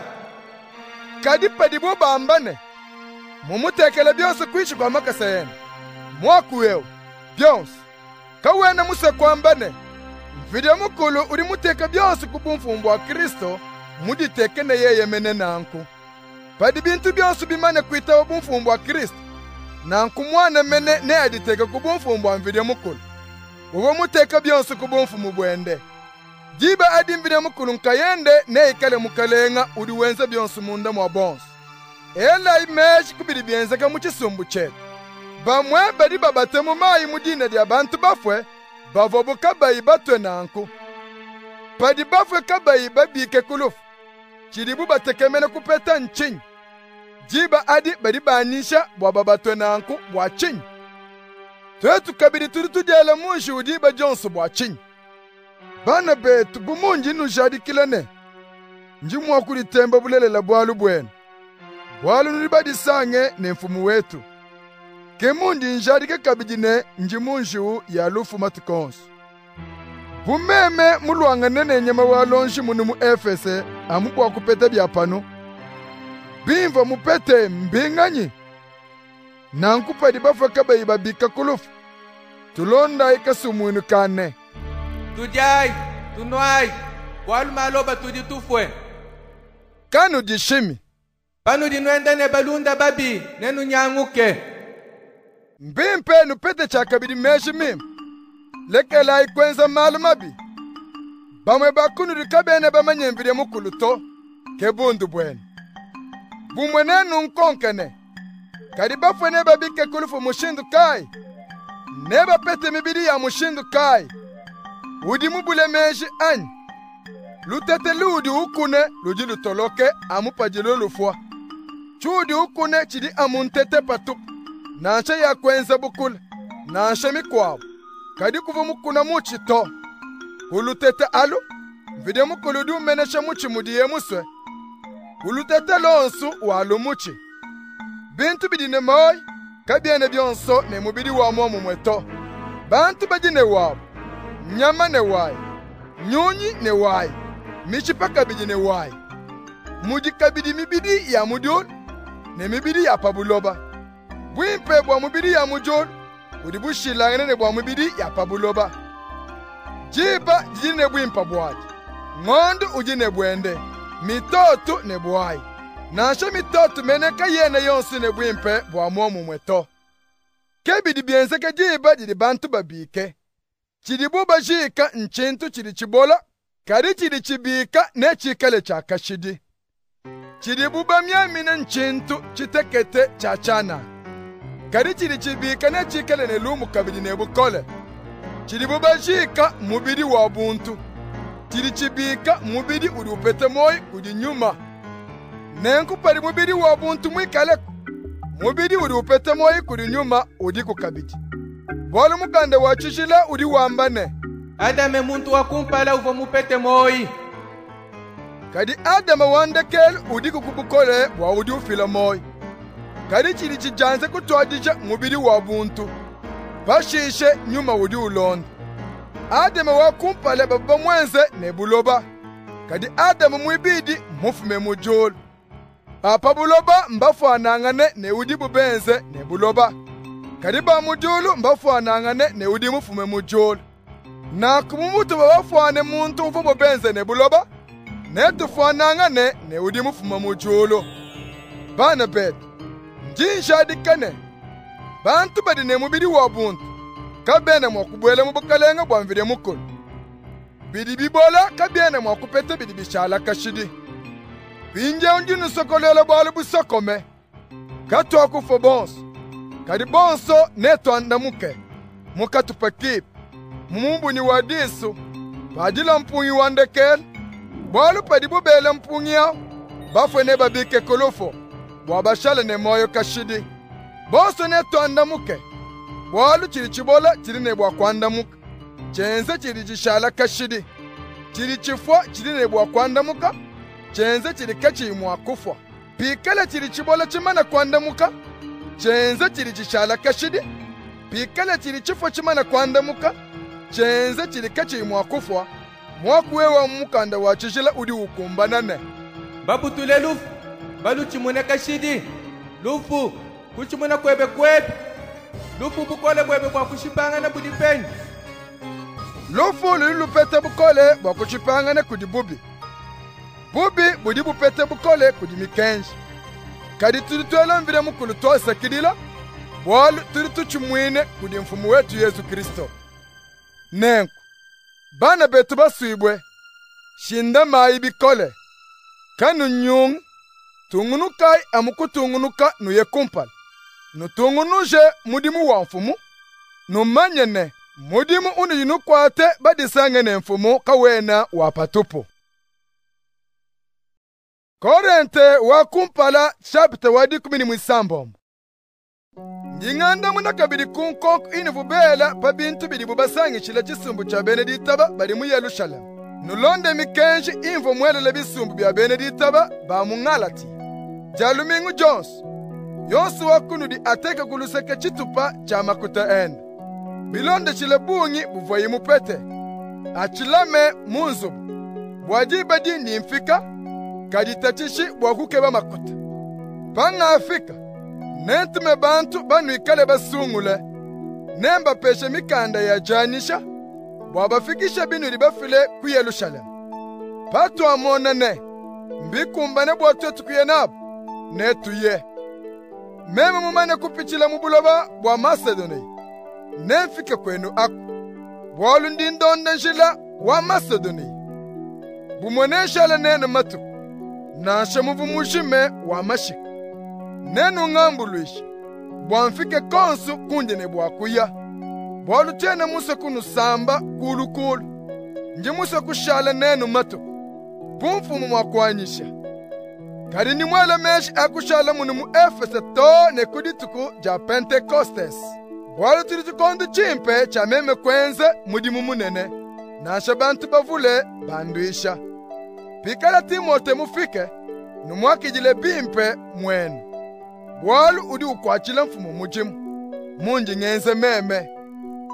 kadi padibu bambane mumutekele byonsu kwinchi kwa makasa ene mwakuweo byonsu kawena muse kwambane mvide mukulu uri muteka byonse kubumfumbo wa Kristo muditeke ne yeye mene nanku padi bintu byonse bimane kuita obumfumbo wa Kristo nanku mwana mene ne aditeka kubumfumbo wa mvide mukulu uwo muteka byonse kubumfumu bwende jiba adi mvide mukulu nkayende ne ikale mukalenga uri wenze byonse munda mwa bonse ela imeji kubiri byenze ka muchisumbu chetu bamwe badi babatemu mayi mudine dia bantu bafwe bavobu kabayi batwe nanku padi bafwe kabayi babike kulufu chiribu batekemene kupeta nchinyi jiba adi badi banisha bwaba batwe nanku bwa chinyi twetu kabiri turi tujela munshi udiba jonsu bwa chinyi bana betu bumunji nujadi kilane njimwa kulitemba bulele la bwalu bwenu bwalu nulibadi sange ne mfumu wetu kemundi njadi ke kabidine njimunju ya lufu matukonsu bumeme mulwanga nene nyama walonshi munu mu Efese amubwa kupete byapano bimva mupete mbinganyi nankupadi bafa kabayi babika kulufu tulonda ikasumwinu kane tujai tunwai bwalu maloba tudi tufwe kanu dishimi panu dinwenda ne balunda babi nenu nyanguke mbimpe nupete chakabidi meshi mim lekela ikwenza malu mabi bamwe bakunu rikabene bamanyemvire mukulu to kebundu bwene bumwe nenu nkonkene kadi bafwe ne babike kulufu mushindu kai ne bapete mibiri ya mushindu kai udi mubule meshi anyi lutete ludi ukune ludi lutoloke amupajilo lufwa chudi ukune chidi amuntete patuku nanshe ya kwenza bukula nanshe mikwabu kadi kuva mukuna muchi to ulutete alu vide mukulu di umeneshe muchi mudiye muswe ulutete lonsu walu muchi bintu bidine moi kabiene byonso ne mubidi wa momu mweto bantu baji ne wabu, nyama ne wai, nyonyi ne wai, michipa kabidi ne wai. Mudi kabidi mibidi ya mujol, ne mibidi ya pabuloba. Bwimpe bwa mubidi ya mujol, udi bushilangene ne bwa mubidi ya pabuloba. Jiba jiji ne bwimpa bwaji, ngondo uji ne bwende, mitoto ne bwai. Nasha mitoto meneka yene yonsi ne bwimpe bwa mwomu mweto. Kebidi biense ke jiba jidi bantu babike. Chidi buba jika nchintu chidi chibola, kari chidi chibika ne chikale chaka shidi. Chidi buba miamine nchintu chitekete chachana. Kari chidi chibika ne chikale ne lumu kabidi ne bukole. Chidi buba jika mubidi wa buntu. Chidi chibika mubidi udi upete moi udi nyuma. Nenku pari mubidi wa buntu mwikaleku. Mubidi udi upete moi kudi nyuma udi kukabidi. Bolu mukande wa chishila udi wambane. Adame muntu wakumpala uvo mupete moi. Kadi Adama wandekel udi kukubukole wa udi ufila moi. Kadi chidi chijanze kutwadija mubidi wa buntu. Bashishe nyuma udi ulondo. Adama wakumpale baba mwenze nebuloba. Kadi Adama mwibidi mufume mujolo. Apa buloba mbafu anangane ne udi bubenze nebuloba. Kadi ba mujolo mbafu anangane ne udi mufume mujolo. Na kumumutu babafuane muntu ufu bubenze nebuloba. Ne tufuanangane ne udi mufume mujolo. Bana betu. Jinsha dikane. Bantu badi ne mubidi wa buntu. Kabene mwakubwele mubukalenga bwamvire mukulu. Bidi bibola kabene mwakupete bidi bishala kashidi. Binje unjinu sokolele bwalu busokome. Katu akufo bonso. Kadi bonso neto andamuke. Muka tupakip. Mumbu ni wadisu. Padila mpungi wandekel. Bwalu padibu bele mpungi yao. Bafwe ne babike kolofo. Bwabashala ne moyo kashidi. Bonso neto andamuke. Bwalu chiri chibola chiri ne bwa kwandamuka. Chenze chiri chishala kashidi. Chiri chifwa chiri ne bwa kwandamuka. Chenze chiri kachi imwa kufwa. Pikala chiri chibola chimana kwandamuka. Chenze chiri chishala kashidi. Pikala chiri chifwa chimana kwandamuka. Chenze chiri kachi imwa kufwa. Mwakuwewa mukanda wa chishila udi ukumbanane. Babu tule lufu. Balu chimune kashidi. Lufu. Kuchimuna kwebe kwebe. Lufu bukole bwebe kwa kushipanga na budi penyi. Lufu lulu pete bukole bwa kushipanga na kudi bubi. Bubi budi bupete bukole kudi mikenji. Kadi turituela mvire mukulu tosa kidila. Bwalu turitu chumwine kudi mfumu wetu Yesu Kristo. Nenku. Bana betu basuibwe. Shinda mai bikole. Kanu nyung. Tungunukai amuku tungunuka nuye kumpal. Nutungunuje mudimu wa mfumu. Numanyene. Mudimu unu yinu kwate badisangene mfumu kawena wapatupu. Korente wa kumpala chapter wadi kumini mwisambom. Nginganda muna kabidi kunkonk inivubela pa bintu bidi bubasangi chila chisumbu cha Beneditaba badi mu Yerusalem. Nulonde mikenji invo mwelele bisumbu bya Beneditaba ba mungalati. Jalumingu Jones. Yonsu wakunudi ateka kuluseke chitupa cha makuta enda. Bilonde chile bungi buvoyi mupete. Achilame munzubu. Bwajiba di ni mfika. Kaditachishi bwakukeba makuta. Panga Afrika. Nentume bantu banu ikale basungule. Nemba peshe mikanda ya janisha. Bwabafikisha binu ribafile ku Yerusalem. Patu amona ne. Mbikumbane bwatu tukuye nabo. Netuye. Meme mumane kupichila mubuloba bwa Macedoni. Nemfike kwenu aku. Bwalu ndindonde njila wa Macedoni. Bumoneshala nene matu. Nashe muvumushime wa mashika. Nenu ngambuluishi. Bwamfike konsu kunjene bwakuya. Bwalu tena musa kunu samba kulu kulu. Nje musa kushala nenu matu. Bumfumu mwakwanyisha. Kari ni mwela meshi akushala munu mu Efese to ne kudituku ja Pentekostes. Bwalu turitukondu chimpe cha meme kwenze mudimu munene. Nasha bantu bavule banduisha. Pikala Timote mufike, numwakijile bimpe mwenu. Bwalu udi ukwachila mfumu mujimu. Munji ngenze meme.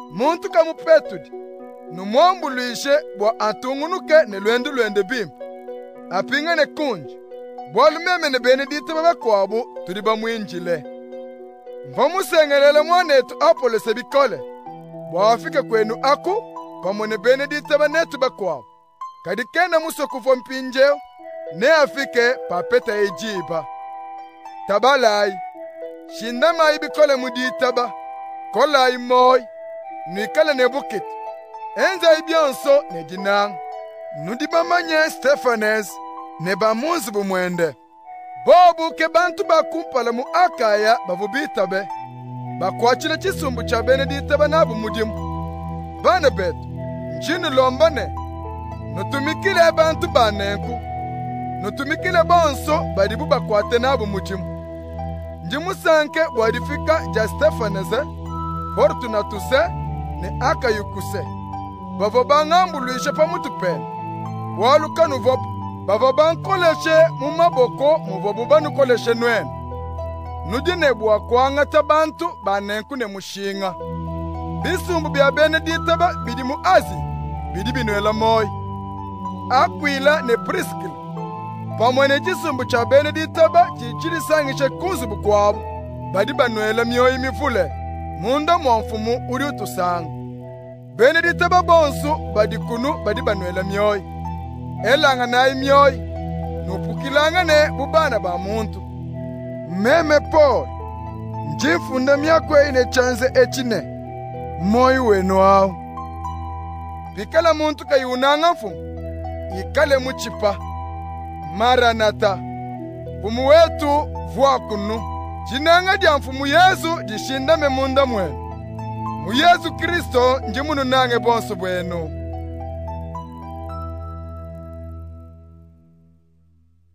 muntu kamupetudi numwombuluishe bwa atungunuke ne lwendo lwende bimba apinga ne kunji bwalumeme ne Benedito babakwabu tuli bamwinjile mvamusengelele mwanetu Apolo sebikole bwafika kwenu aku pamwe ne Benedito banetu bakwabu kadi kenda musokufa mpinjeo ne afike papeta ejiba tabalai shinda mai bikole muditaba kolai moy nuikala ne bukit enza ibyonso ne dinang nudi bamanye Stefanes ne bamunzi bumwende bobu ke bantu bakumpala mu Akaya bavubitabe bakwachile chisumbu cha Benedito banabu mudimu bana betu njini lombane nutumikile abantu banenku nutumikile bonso badibu bakwate nabu mudimu njimusanke wadifika ja Stefanese Fortunatuse ne Akayukuse bavo bangambuluishe pamutupene waluka nuvobu bavo bankoleshe mumaboko muvobu banukoleshe nwene nudine bua kwangata bantu banenku ne mushinga bisumbu bya Benedito ba bidi mu Azi bidi binwela moy Akwila ne Priskila pamwe ne chisumbu cha Benedito ba chichilisangishe kunzubu kwabo badi banwela myoyi mifule munda mwamfumu uri utusanga Benedito ba bonsu badi kunu badi banwela myoyi elanga nayi myoyi nupukilanga ne bubana ba muntu meme Paul njifunda myakwe ine chanze echine moyi wenu awo pikala muntu kayunanga mfumu ikale muchipa Maranatha mfumu wetu vuakunu jinanga dia mfumu Yesu dishinda memunda mwenu mu Yesu Kristo njimunu nange bonso bwenu.